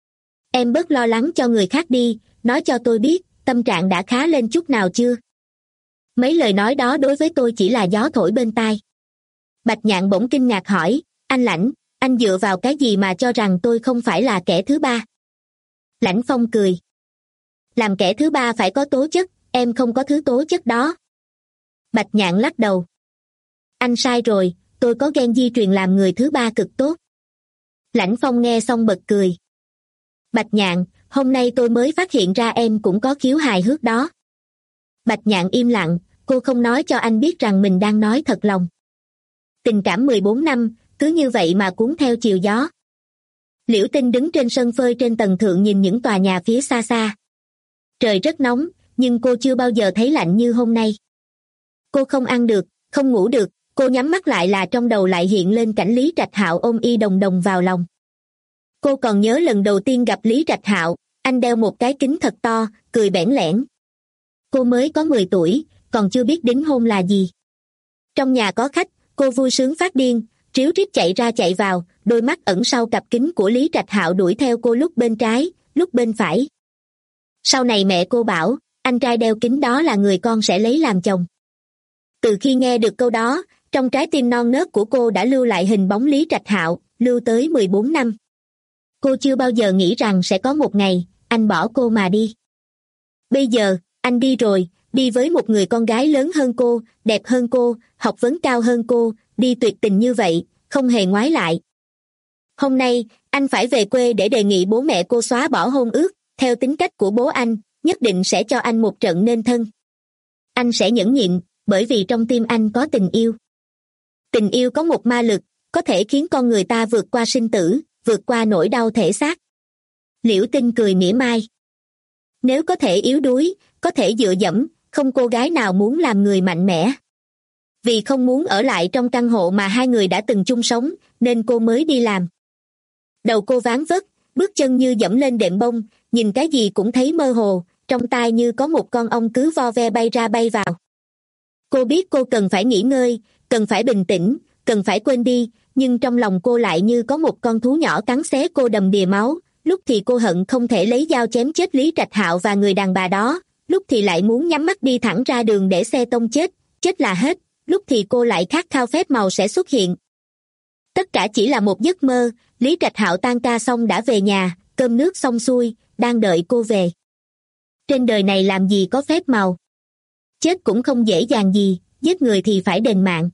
Em bớt lo lắng cho người khác đi, nói cho tôi biết, tâm trạng đã khá lên chút nào chưa? Mấy lời nói đó đối với tôi chỉ là gió thổi bên tai. Bạch Nhạn bỗng kinh ngạc hỏi, anh Lãnh, anh dựa vào cái gì mà cho rằng tôi không phải là kẻ thứ ba? Lãnh Phong cười. Làm kẻ thứ ba phải có tố chất, em không có thứ tố chất đó. Bạch Nhạn lắc đầu. Anh sai rồi, tôi có gen di truyền làm người thứ ba cực tốt. Lãnh Phong nghe xong bật cười. Bạch Nhạn, hôm nay tôi mới phát hiện ra em cũng có khiếu hài hước đó. Bạch Nhạn im lặng, cô không nói cho anh biết rằng mình đang nói thật lòng. Tình cảm mười bốn năm, cứ như vậy mà cuốn theo chiều gió. Liễu Tinh đứng trên sân phơi trên tầng thượng nhìn những tòa nhà phía xa xa. Trời rất nóng, nhưng cô chưa bao giờ thấy lạnh như hôm nay. Cô không ăn được, không ngủ được, cô nhắm mắt lại là trong đầu lại hiện lên cảnh Lý Trạch Hạo ôm Y Đồng Đồng vào lòng. Cô còn nhớ lần đầu tiên gặp Lý Trạch Hạo, anh đeo một cái kính thật to, cười bẽn lẽn. Cô mới có mười tuổi, còn chưa biết đính hôn là gì. Trong nhà có khách, cô vui sướng phát điên, ríu rít chạy ra chạy vào, đôi mắt ẩn sau cặp kính của Lý Trạch Hạo đuổi theo cô lúc bên trái, lúc bên phải. Sau này mẹ cô bảo, anh trai đeo kính đó là người con sẽ lấy làm chồng. Từ khi nghe được câu đó, trong trái tim non nớt của cô đã lưu lại hình bóng Lý Trạch Hạo, lưu tới mười bốn năm. Cô chưa bao giờ nghĩ rằng sẽ có một ngày, anh bỏ cô mà đi. Bây giờ, anh đi rồi, đi với một người con gái lớn hơn cô, đẹp hơn cô, học vấn cao hơn cô, đi tuyệt tình như vậy, không hề ngoái lại. Hôm nay, anh phải về quê để đề nghị bố mẹ cô xóa bỏ hôn ước, theo tính cách của bố anh, nhất định sẽ cho anh một trận nên thân. Anh sẽ nhẫn nhịn, bởi vì trong tim anh có tình yêu. Tình yêu có một ma lực, có thể khiến con người ta vượt qua sinh tử, vượt qua nỗi đau thể xác. Liễu Tinh cười mỉa mai. Nếu có thể yếu đuối, có thể dựa dẫm, không cô gái nào muốn làm người mạnh mẽ. Vì không muốn ở lại trong căn hộ mà hai người đã từng chung sống, nên cô mới đi làm. Đầu cô ván vất, bước chân như dẫm lên đệm bông, nhìn cái gì cũng thấy mơ hồ, trong tai như có một con ong cứ vo ve bay ra bay vào. Cô biết cô cần phải nghỉ ngơi, cần phải bình tĩnh, cần phải quên đi, nhưng trong lòng cô lại như có một con thú nhỏ cắn xé cô đầm đìa máu, lúc thì cô hận không thể lấy dao chém chết Lý Trạch Hạo và người đàn bà đó, lúc thì lại muốn nhắm mắt đi thẳng ra đường để xe tông chết, chết là hết, lúc thì cô lại khát khao phép màu sẽ xuất hiện. Tất cả chỉ là một giấc mơ, Lý Trạch Hạo tan ca xong đã về nhà, cơm nước xong xuôi, đang đợi cô về. Trên đời này làm gì có phép màu. Chết cũng không dễ dàng gì, giết người thì phải đền mạng.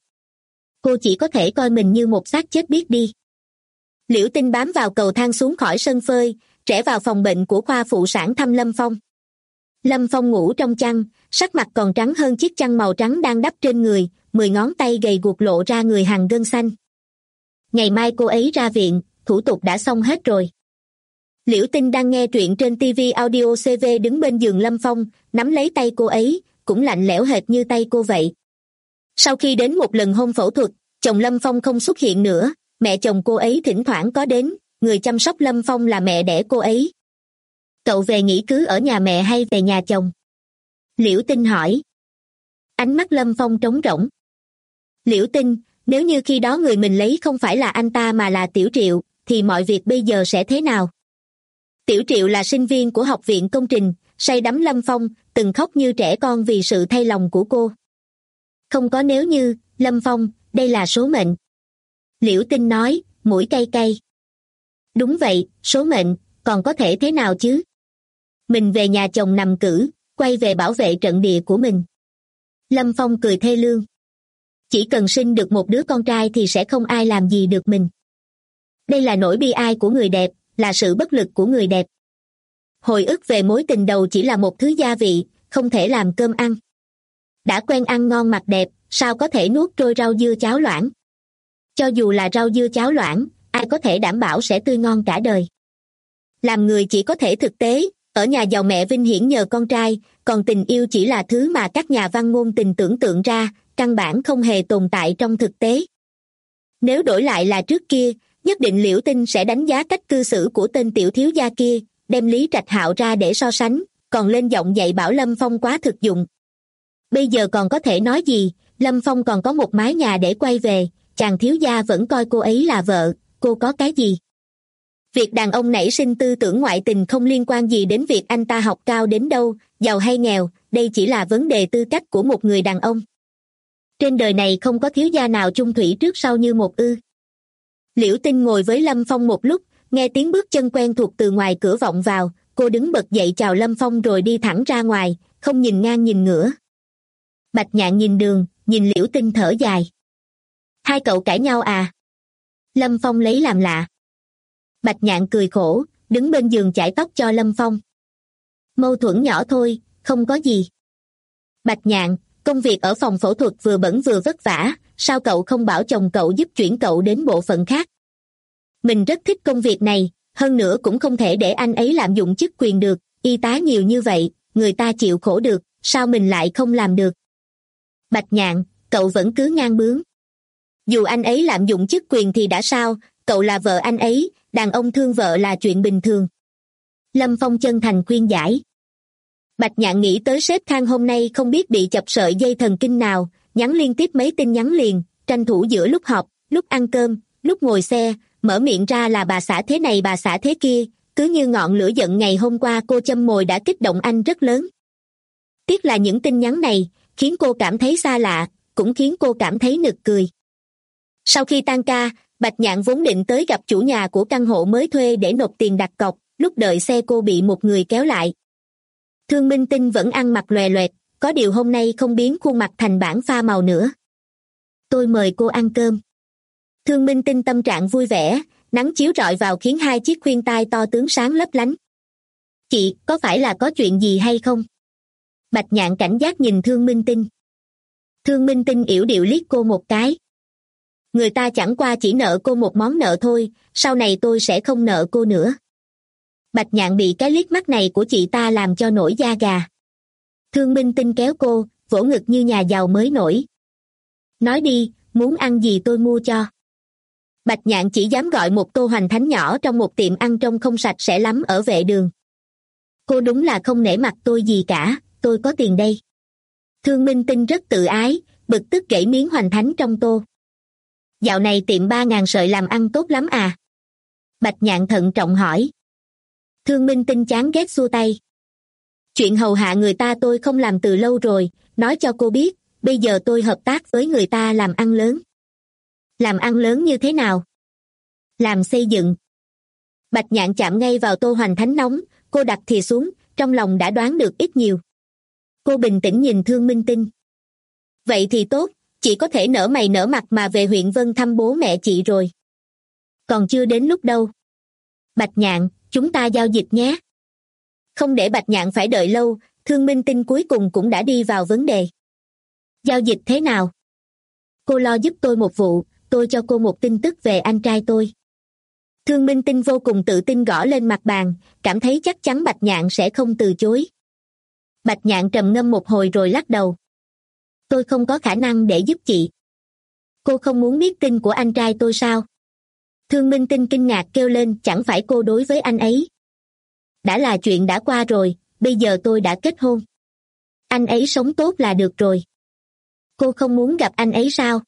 Cô chỉ có thể coi mình như một xác chết biết đi. Liễu Tinh bám vào cầu thang xuống khỏi sân phơi, rẽ vào phòng bệnh của khoa phụ sản thăm Lâm Phong. Lâm Phong ngủ trong chăn, sắc mặt còn trắng hơn chiếc chăn màu trắng đang đắp trên người, mười ngón tay gầy guộc lộ ra người hằn gân xanh. Ngày mai cô ấy ra viện, thủ tục đã xong hết rồi. Liễu Tinh đang nghe truyện trên ti vi Audio xê vê đứng bên giường Lâm Phong, nắm lấy tay cô ấy, cũng lạnh lẽo hệt như tay cô vậy. Sau khi đến một lần hôn phẫu thuật, chồng Lâm Phong không xuất hiện nữa, mẹ chồng cô ấy thỉnh thoảng có đến, người chăm sóc Lâm Phong là mẹ đẻ cô ấy. Cậu về nghỉ cứ ở nhà mẹ hay về nhà chồng? Liễu Tinh hỏi. Ánh mắt Lâm Phong trống rỗng. Liễu Tinh, nếu như khi đó người mình lấy không phải là anh ta mà là Tiểu Triệu, thì mọi việc bây giờ sẽ thế nào? Tiểu Triệu là sinh viên của học viện công trình, say đắm Lâm Phong, từng khóc như trẻ con vì sự thay lòng của cô. Không có nếu như, Lâm Phong, đây là số mệnh. Liễu Tinh nói, mũi cay cay. Đúng vậy, số mệnh, còn có thể thế nào chứ? Mình về nhà chồng nằm cử, quay về bảo vệ trận địa của mình. Lâm Phong cười thê lương. Chỉ cần sinh được một đứa con trai thì sẽ không ai làm gì được mình. Đây là nỗi bi ai của người đẹp, là sự bất lực của người đẹp. Hồi ức về mối tình đầu chỉ là một thứ gia vị, không thể làm cơm ăn. Đã quen ăn ngon mặc đẹp, sao có thể nuốt trôi rau dưa cháo loãng? Cho dù là rau dưa cháo loãng, ai có thể đảm bảo sẽ tươi ngon cả đời? Làm người chỉ có thể thực tế, ở nhà giàu mẹ vinh hiển nhờ con trai, còn tình yêu chỉ là thứ mà các nhà văn ngôn tình tưởng tượng ra, căn bản không hề tồn tại trong thực tế. Nếu đổi lại là trước kia, nhất định Liễu Tinh sẽ đánh giá cách cư xử của tên tiểu thiếu gia kia, đem Lý Trạch Hạo ra để so sánh, còn lên giọng dạy bảo Lâm Phong quá thực dụng. Bây giờ còn có thể nói gì, Lâm Phong còn có một mái nhà để quay về, chàng thiếu gia vẫn coi cô ấy là vợ, cô có cái gì? Việc đàn ông nảy sinh tư tưởng ngoại tình không liên quan gì đến việc anh ta học cao đến đâu, giàu hay nghèo, đây chỉ là vấn đề tư cách của một người đàn ông. Trên đời này không có thiếu gia nào chung thủy trước sau như một ư. Liễu Tinh ngồi với Lâm Phong một lúc, nghe tiếng bước chân quen thuộc từ ngoài cửa vọng vào, cô đứng bật dậy chào Lâm Phong rồi đi thẳng ra ngoài, không nhìn ngang nhìn ngửa. Bạch Nhạn nhìn đường, nhìn Liễu Tinh thở dài. Hai cậu cãi nhau à? Lâm Phong lấy làm lạ. Bạch Nhạn cười khổ, đứng bên giường chải tóc cho Lâm Phong. Mâu thuẫn nhỏ thôi, không có gì. Bạch Nhạn, công việc ở phòng phẫu thuật vừa bẩn vừa vất vả, sao cậu không bảo chồng cậu giúp chuyển cậu đến bộ phận khác? Mình rất thích công việc này, hơn nữa cũng không thể để anh ấy lạm dụng chức quyền được, y tá nhiều như vậy, người ta chịu khổ được, sao mình lại không làm được? Bạch Nhạn, cậu vẫn cứ ngang bướng. Dù anh ấy lạm dụng chức quyền thì đã sao, cậu là vợ anh ấy, đàn ông thương vợ là chuyện bình thường. Lâm Phong chân thành khuyên giải. Bạch Nhạn nghĩ tới sếp Khang hôm nay không biết bị chập sợi dây thần kinh nào, nhắn liên tiếp mấy tin nhắn liền, tranh thủ giữa lúc họp, lúc ăn cơm, lúc ngồi xe, mở miệng ra là bà xã thế này bà xã thế kia, cứ như ngọn lửa giận ngày hôm qua cô châm mồi đã kích động anh rất lớn. Tiếc là những tin nhắn này, khiến cô cảm thấy xa lạ, cũng khiến cô cảm thấy nực cười. Sau khi tan ca, Bạch Nhạn vốn định tới gặp chủ nhà của căn hộ mới thuê để nộp tiền đặt cọc, lúc đợi xe cô bị một người kéo lại. Thương Minh Tinh vẫn ăn mặc lòe loẹt, có điều hôm nay không biến khuôn mặt thành bản pha màu nữa. Tôi mời cô ăn cơm. Thương Minh Tinh tâm trạng vui vẻ, nắng chiếu rọi vào khiến hai chiếc khuyên tai to tướng sáng lấp lánh. Chị, có phải là có chuyện gì hay không? Bạch Nhạn cảnh giác nhìn Thương Minh Tinh. Thương Minh Tinh yểu điệu liếc cô một cái. Người ta chẳng qua chỉ nợ cô một món nợ thôi, sau này tôi sẽ không nợ cô nữa. Bạch Nhạn bị cái liếc mắt này của chị ta làm cho nổi da gà. Thương Minh Tinh kéo cô, vỗ ngực như nhà giàu mới nổi. Nói đi, muốn ăn gì tôi mua cho. Bạch Nhạn chỉ dám gọi một tô hoành thánh nhỏ trong một tiệm ăn trông không sạch sẽ lắm ở vệ đường. Cô đúng là không nể mặt tôi gì cả, tôi có tiền đây. Thương Minh Tinh rất tự ái, bực tức gãy miếng hoành thánh trong tô. Dạo này tiệm ba ngàn sợi làm ăn tốt lắm à? Bạch Nhạn thận trọng hỏi. Thương Minh Tinh chán ghét xua tay. Chuyện hầu hạ người ta tôi không làm từ lâu rồi, nói cho cô biết, bây giờ tôi hợp tác với người ta làm ăn lớn. Làm ăn lớn như thế nào? Làm xây dựng. Bạch Nhạn chạm ngay vào tô hoành thánh nóng, cô đặt thìa xuống, trong lòng đã đoán được ít nhiều. Cô bình tĩnh nhìn Thương Minh Tinh. Vậy thì tốt, chị có thể nở mày nở mặt mà về huyện Vân thăm bố mẹ chị rồi. Còn chưa đến lúc đâu. Bạch Nhạn, chúng ta giao dịch nhé. Không để Bạch Nhạn phải đợi lâu, Thương Minh Tinh cuối cùng cũng đã đi vào vấn đề. Giao dịch thế nào? Cô lo giúp tôi một vụ, tôi cho cô một tin tức về anh trai tôi. Thương Minh Tinh vô cùng tự tin gõ lên mặt bàn, cảm thấy chắc chắn Bạch Nhạn sẽ không từ chối. Bạch Nhạn trầm ngâm một hồi rồi lắc đầu. Tôi không có khả năng để giúp chị. Cô không muốn biết tin của anh trai tôi sao? Thương Minh Tinh kinh ngạc kêu lên, chẳng phải cô đối với anh ấy. Đã là chuyện đã qua rồi, bây giờ tôi đã kết hôn. Anh ấy sống tốt là được rồi. Cô không muốn gặp anh ấy sao?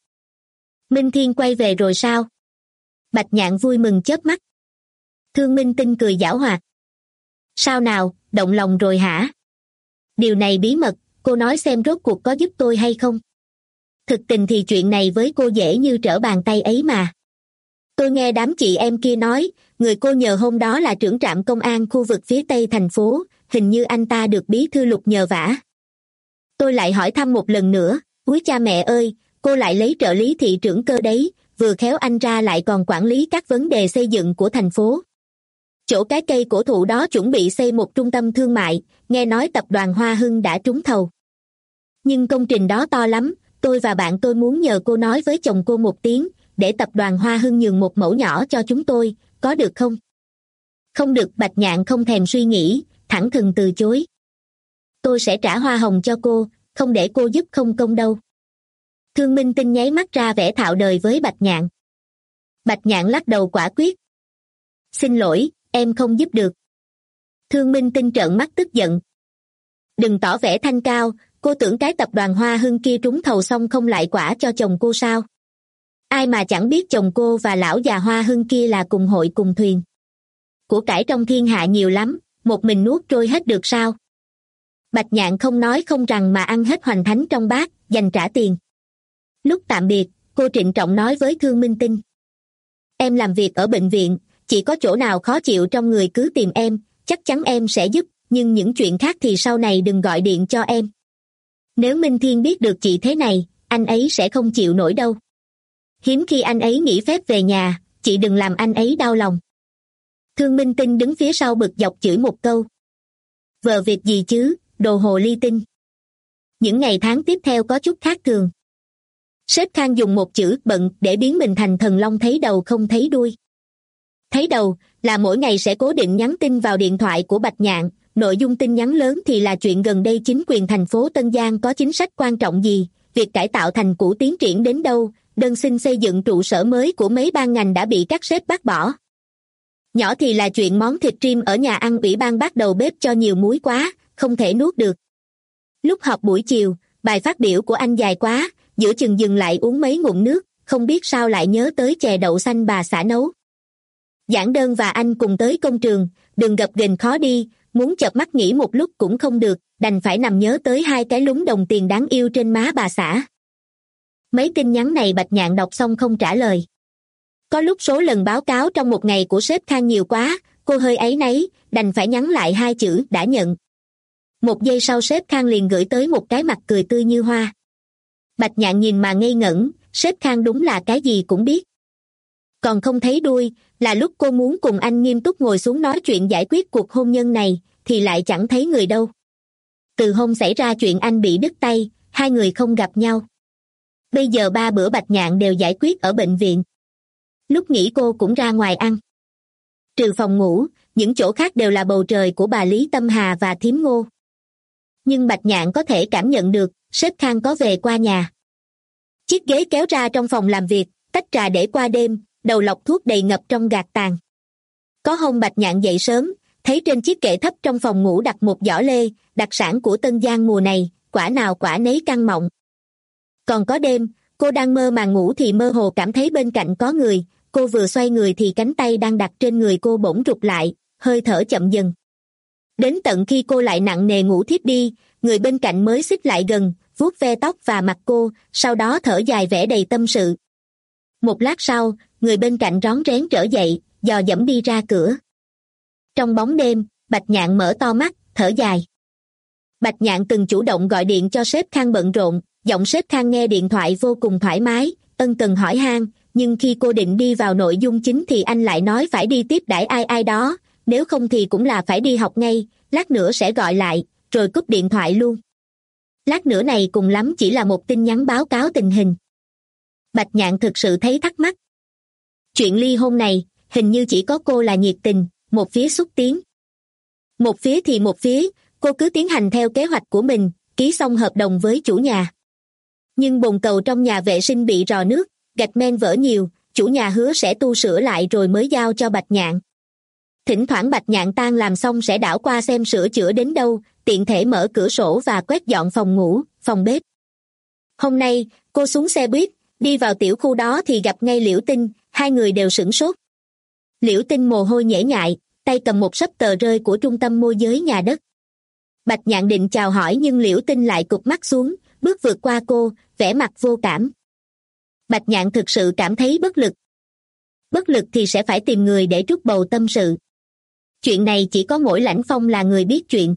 Minh Thiên quay về rồi sao? Bạch Nhạn vui mừng chớp mắt. Thương Minh Tinh cười giảo hoạt. Sao nào, động lòng rồi hả? Điều này bí mật, cô nói xem rốt cuộc có giúp tôi hay không? Thực tình thì chuyện này với cô dễ như trở bàn tay ấy mà. Tôi nghe đám chị em kia nói, người cô nhờ hôm đó là trưởng trạm công an khu vực phía tây thành phố, hình như anh ta được bí thư Lục nhờ vả. Tôi lại hỏi thăm một lần nữa, úi cha mẹ ơi, cô lại lấy trợ lý thị trưởng cơ đấy, vừa khéo anh ra lại còn quản lý các vấn đề xây dựng của thành phố. Chỗ cái cây cổ thụ đó chuẩn bị xây một trung tâm thương mại, nghe nói tập đoàn Hoa Hưng đã trúng thầu. Nhưng công trình đó to lắm, tôi và bạn tôi muốn nhờ cô nói với chồng cô một tiếng, để tập đoàn Hoa Hưng nhường một mẫu nhỏ cho chúng tôi, có được không? Không được, Bạch Nhạn không thèm suy nghĩ, thẳng thừng từ chối. Tôi sẽ trả hoa hồng cho cô, không để cô giúp không công đâu. Thương Minh Tinh nháy mắt ra vẻ thạo đời với Bạch Nhạn. Bạch Nhạn lắc đầu quả quyết. Xin lỗi, em không giúp được. Thương Minh Tinh trợn mắt tức giận. Đừng tỏ vẻ thanh cao, cô tưởng cái tập đoàn Hoa Hưng kia trúng thầu xong không lại quả cho chồng cô sao? Ai mà chẳng biết chồng cô và lão già Hoa Hưng kia là cùng hội cùng thuyền. Của cải trong thiên hạ nhiều lắm, một mình nuốt trôi hết được sao? Bạch Nhạn không nói không rằng mà ăn hết hoành thánh trong bát, dành trả tiền. Lúc tạm biệt, cô trịnh trọng nói với Thương Minh Tinh. Em làm việc ở bệnh viện, chỉ có chỗ nào khó chịu trong người cứ tìm em, chắc chắn em sẽ giúp, nhưng những chuyện khác thì sau này đừng gọi điện cho em. Nếu Minh Thiên biết được chị thế này, anh ấy sẽ không chịu nổi đâu. Hiếm khi anh ấy nghỉ phép về nhà, chị đừng làm anh ấy đau lòng. Thương Minh Tinh đứng phía sau bực dọc chửi một câu. Vờ việc gì chứ, đồ hồ ly tinh. Những ngày tháng tiếp theo có chút khác thường. Sếp Khang dùng một chữ bận để biến mình thành thần long thấy đầu không thấy đuôi. Thấy đầu là mỗi ngày sẽ cố định nhắn tin vào điện thoại của Bạch Nhạn, nội dung tin nhắn lớn thì là chuyện gần đây chính quyền thành phố Tân Giang có chính sách quan trọng gì, việc cải tạo thành cũ tiến triển đến đâu, đơn xin xây dựng trụ sở mới của mấy ban ngành đã bị các sếp bác bỏ. Nhỏ thì là chuyện món thịt rim ở nhà ăn ủy ban bắt đầu bếp cho nhiều muối quá, không thể nuốt được. Lúc họp buổi chiều, bài phát biểu của anh dài quá, giữa chừng dừng lại uống mấy ngụm nước, không biết sao lại nhớ tới chè đậu xanh bà xã nấu. Giảng đơn và anh cùng tới công trường, đường gập ghềnh khó đi, muốn chợp mắt nghỉ một lúc cũng không được, đành phải nằm nhớ tới hai cái lúm đồng tiền đáng yêu trên má bà xã. Mấy tin nhắn này Bạch Nhạn đọc xong không trả lời. Có lúc số lần báo cáo trong một ngày của sếp Khang nhiều quá, cô hơi áy náy, đành phải nhắn lại hai chữ đã nhận. Một giây sau sếp Khang liền gửi tới một cái mặt cười tươi như hoa. Bạch Nhạn nhìn mà ngây ngẩn, sếp Khang đúng là cái gì cũng biết. Còn không thấy đuôi, là lúc cô muốn cùng anh nghiêm túc ngồi xuống nói chuyện giải quyết cuộc hôn nhân này, thì lại chẳng thấy người đâu. Từ hôm xảy ra chuyện anh bị đứt tay, hai người không gặp nhau. Bây giờ ba bữa Bạch Nhạn đều giải quyết ở bệnh viện. Lúc nghỉ cô cũng ra ngoài ăn. Trừ phòng ngủ, những chỗ khác đều là bầu trời của bà Lý Tâm Hà và thím Ngô. Nhưng Bạch Nhạn có thể cảm nhận được, sếp Khang có về qua nhà. Chiếc ghế kéo ra trong phòng làm việc, tách trà để qua đêm, đầu lọc thuốc đầy ngập trong gạt tàn. Có hôm Bạch Nhạn dậy sớm, thấy trên chiếc kệ thấp trong phòng ngủ đặt một giỏ lê, đặc sản của Tân Giang mùa này, quả nào quả nấy căng mọng. Còn có đêm, cô đang mơ màng ngủ thì mơ hồ cảm thấy bên cạnh có người, cô vừa xoay người thì cánh tay đang đặt trên người cô bỗng rụt lại, hơi thở chậm dần. Đến tận khi cô lại nặng nề ngủ thiếp đi, người bên cạnh mới xích lại gần, vuốt ve tóc và mặt cô, sau đó thở dài vẻ đầy tâm sự. Một lát sau, người bên cạnh rón rén trở dậy, dò dẫm đi ra cửa. Trong bóng đêm, Bạch Nhạn mở to mắt, thở dài. Bạch Nhạn từng chủ động gọi điện cho sếp Khang bận rộn, giọng sếp Khang nghe điện thoại vô cùng thoải mái, ân cần hỏi han, nhưng khi cô định đi vào nội dung chính thì anh lại nói phải đi tiếp đãi ai ai đó, nếu không thì cũng là phải đi học ngay, lát nữa sẽ gọi lại, rồi cúp điện thoại luôn. Lát nữa này cùng lắm chỉ là một tin nhắn báo cáo tình hình. Bạch Nhạn thực sự thấy thắc mắc. Chuyện ly hôn này, hình như chỉ có cô là nhiệt tình, một phía xúc tiến. Một phía thì một phía, cô cứ tiến hành theo kế hoạch của mình, ký xong hợp đồng với chủ nhà. Nhưng bồn cầu trong nhà vệ sinh bị rò nước, gạch men vỡ nhiều, chủ nhà hứa sẽ tu sửa lại rồi mới giao cho Bạch Nhạn. Thỉnh thoảng Bạch Nhạn tan làm xong sẽ đảo qua xem sửa chữa đến đâu, tiện thể mở cửa sổ và quét dọn phòng ngủ, phòng bếp. Hôm nay, cô xuống xe buýt, đi vào tiểu khu đó thì gặp ngay Liễu Tinh, hai người đều sửng sốt. Liễu Tinh mồ hôi nhễ nhại, tay cầm một sấp tờ rơi của trung tâm môi giới nhà đất. Bạch Nhạn định chào hỏi nhưng Liễu Tinh lại cụp mắt xuống, bước vượt qua cô, vẻ mặt vô cảm. Bạch Nhạn thực sự cảm thấy bất lực. Bất lực thì sẽ phải tìm người để trút bầu tâm sự. Chuyện này chỉ có mỗi Lãnh Phong là người biết chuyện.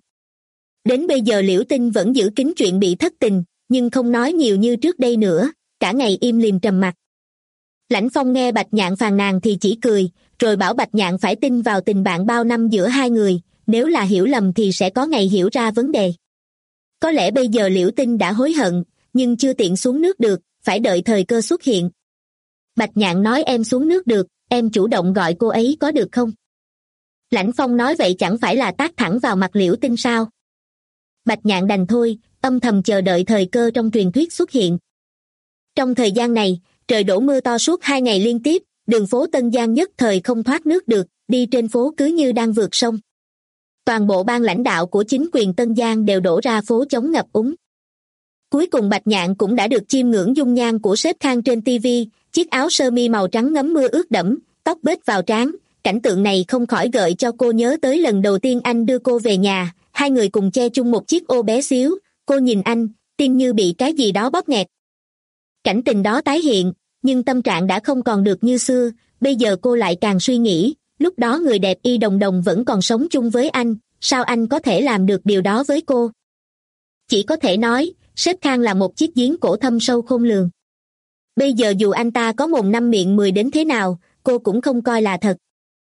Đến bây giờ Liễu Tinh vẫn giữ kín chuyện bị thất tình, nhưng không nói nhiều như trước đây nữa, cả ngày im lìm trầm mặc. Lãnh Phong nghe Bạch Nhạn phàn nàn thì chỉ cười, rồi bảo Bạch Nhạn phải tin vào tình bạn bao năm giữa hai người, nếu là hiểu lầm thì sẽ có ngày hiểu ra vấn đề. Có lẽ bây giờ Liễu Tinh đã hối hận, nhưng chưa tiện xuống nước được, phải đợi thời cơ xuất hiện. Bạch Nhạn nói em xuống nước được, em chủ động gọi cô ấy có được không? Lãnh Phong nói vậy chẳng phải là tát thẳng vào mặt Liễu Tinh sao? Bạch Nhạn đành thôi, âm thầm chờ đợi thời cơ trong truyền thuyết xuất hiện. Trong thời gian này, trời đổ mưa to suốt hai ngày liên tiếp, đường phố Tân Giang nhất thời không thoát nước được, đi trên phố cứ như đang vượt sông. Toàn bộ ban lãnh đạo của chính quyền Tân Giang đều đổ ra phố chống ngập úng. Cuối cùng Bạch Nhạn cũng đã được chiêm ngưỡng dung nhan của sếp Khang trên ti vi, chiếc áo sơ mi màu trắng ngấm mưa ướt đẫm, tóc bết vào trán, cảnh tượng này không khỏi gợi cho cô nhớ tới lần đầu tiên anh đưa cô về nhà, hai người cùng che chung một chiếc ô bé xíu, cô nhìn anh, tim như bị cái gì đó bóp nghẹt. Cảnh tình đó tái hiện, nhưng tâm trạng đã không còn được như xưa, bây giờ cô lại càng suy nghĩ, lúc đó người đẹp Y Đồng Đồng vẫn còn sống chung với anh, sao anh có thể làm được điều đó với cô? Chỉ có thể nói, sếp Khang là một chiếc giếng cổ thâm sâu khôn lường. Bây giờ dù anh ta có mồm năm miệng mười đến thế nào, cô cũng không coi là thật.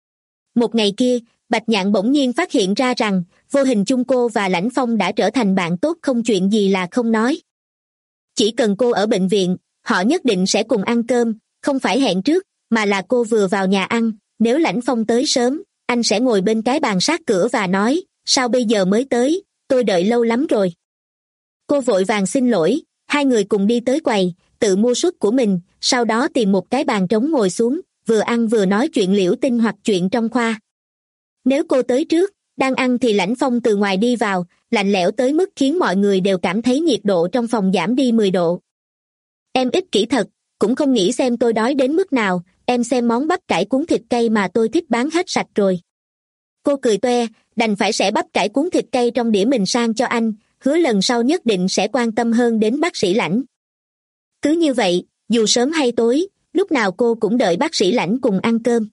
Một ngày kia, Bạch Nhạn bỗng nhiên phát hiện ra rằng, vô hình chung cô và Lãnh Phong đã trở thành bạn tốt không chuyện gì là không nói. Chỉ cần cô ở bệnh viện, họ nhất định sẽ cùng ăn cơm, không phải hẹn trước, mà là cô vừa vào nhà ăn, nếu Lãnh Phong tới sớm, anh sẽ ngồi bên cái bàn sát cửa và nói, sao bây giờ mới tới, tôi đợi lâu lắm rồi. Cô vội vàng xin lỗi, hai người cùng đi tới quầy, tự mua suất của mình, sau đó tìm một cái bàn trống ngồi xuống, vừa ăn vừa nói chuyện Liễu Tinh hoặc chuyện trong khoa. Nếu cô tới trước, đang ăn thì Lãnh Phong từ ngoài đi vào, lạnh lẽo tới mức khiến mọi người đều cảm thấy nhiệt độ trong phòng giảm đi mười độ. Em ích kỷ thật, cũng không nghĩ xem tôi đói đến mức nào, em xem món bắp cải cuốn thịt cay mà tôi thích bán hết sạch rồi. Cô cười toe, đành phải xẻ bắp cải cuốn thịt cay trong đĩa mình sang cho anh, hứa lần sau nhất định sẽ quan tâm hơn đến bác sĩ Lãnh. Cứ như vậy, dù sớm hay tối, lúc nào cô cũng đợi bác sĩ Lãnh cùng ăn cơm.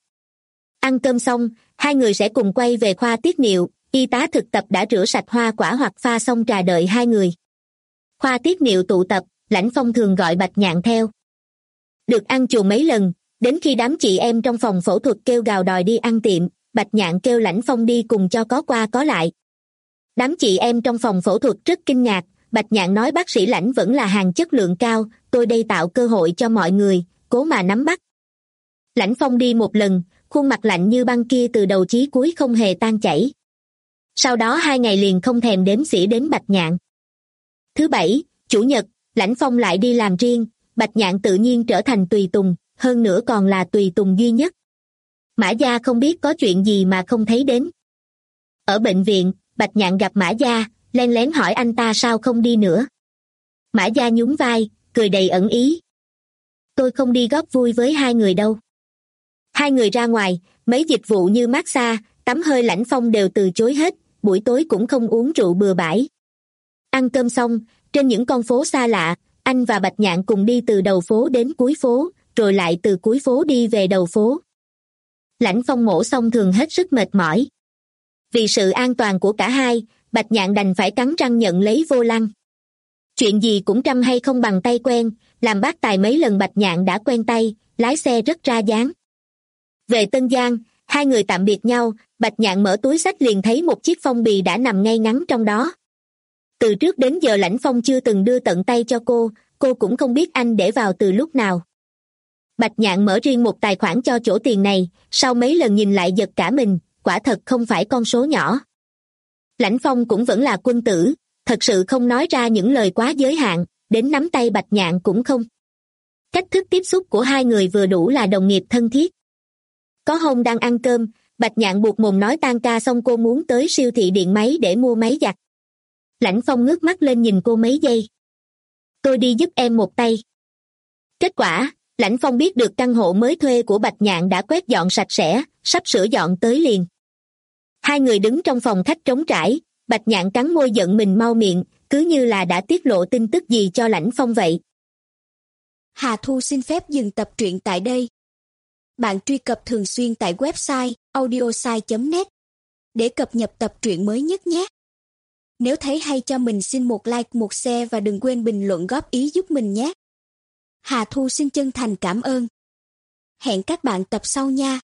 Ăn cơm xong, hai người sẽ cùng quay về khoa tiết niệu, y tá thực tập đã rửa sạch hoa quả hoặc pha xong trà đợi hai người. Khoa tiết niệu tụ tập, Lãnh Phong thường gọi Bạch Nhạn theo. Được ăn chùa mấy lần, đến khi đám chị em trong phòng phẫu thuật kêu gào đòi đi ăn tiệm, Bạch Nhạn kêu Lãnh Phong đi cùng cho có qua có lại. Đám chị em trong phòng phẫu thuật rất kinh ngạc, Bạch Nhạn nói bác sĩ Lãnh vẫn là hàng chất lượng cao, tôi đây tạo cơ hội cho mọi người, cố mà nắm bắt. Lãnh Phong đi một lần, khuôn mặt lạnh như băng kia từ đầu chí cuối không hề tan chảy. Sau đó hai ngày liền không thèm đếm xỉa đến Bạch Nhạn. Thứ bảy, chủ nhật, Lãnh Phong lại đi làm riêng, Bạch Nhạn tự nhiên trở thành tùy tùng, hơn nữa còn là tùy tùng duy nhất. Mã Gia không biết có chuyện gì mà không thấy đến. Ở bệnh viện, Bạch Nhạn gặp Mã Gia, len lén hỏi anh ta sao không đi nữa. Mã Gia nhún vai, cười đầy ẩn ý. Tôi không đi góp vui với hai người đâu. Hai người ra ngoài, mấy dịch vụ như massage, tắm hơi Lãnh Phong đều từ chối hết, buổi tối cũng không uống rượu bừa bãi. Ăn cơm xong, trên những con phố xa lạ, anh và Bạch Nhạn cùng đi từ đầu phố đến cuối phố, rồi lại từ cuối phố đi về đầu phố. Lãnh Phong mổ xong thường hết sức mệt mỏi. Vì sự an toàn của cả hai, Bạch Nhạn đành phải cắn răng nhận lấy vô lăng. Chuyện gì cũng trăm hay không bằng tay quen, làm bác tài mấy lần Bạch Nhạn đã quen tay, lái xe rất ra dáng. Về Tân Giang, hai người tạm biệt nhau, Bạch Nhạn mở túi xách liền thấy một chiếc phong bì đã nằm ngay ngắn trong đó. Từ trước đến giờ Lãnh Phong chưa từng đưa tận tay cho cô, cô cũng không biết anh để vào từ lúc nào. Bạch Nhạn mở riêng một tài khoản cho chỗ tiền này, sau mấy lần nhìn lại giật cả mình, quả thật không phải con số nhỏ. Lãnh Phong cũng vẫn là quân tử, thật sự không nói ra những lời quá giới hạn, đến nắm tay Bạch Nhạn cũng không. Cách thức tiếp xúc của hai người vừa đủ là đồng nghiệp thân thiết. Có hôm đang ăn cơm, Bạch Nhạn buộc mồm nói tan ca xong cô muốn tới siêu thị điện máy để mua máy giặt. Lãnh Phong ngước mắt lên nhìn cô mấy giây. Tôi đi giúp em một tay. Kết quả, Lãnh Phong biết được căn hộ mới thuê của Bạch Nhạn đã quét dọn sạch sẽ, sắp sửa dọn tới liền. Hai người đứng trong phòng khách trống trải, Bạch Nhạn cắn môi giận mình mau miệng, cứ như là đã tiết lộ tin tức gì cho Lãnh Phong vậy. Hà Thu xin phép dừng tập truyện tại đây. Bạn truy cập thường xuyên tại website audiosai chấm net để cập nhật tập truyện mới nhất nhé. Nếu thấy hay cho mình xin một like, một share và đừng quên bình luận góp ý giúp mình nhé. Hà Thu xin chân thành cảm ơn. Hẹn các bạn tập sau nha.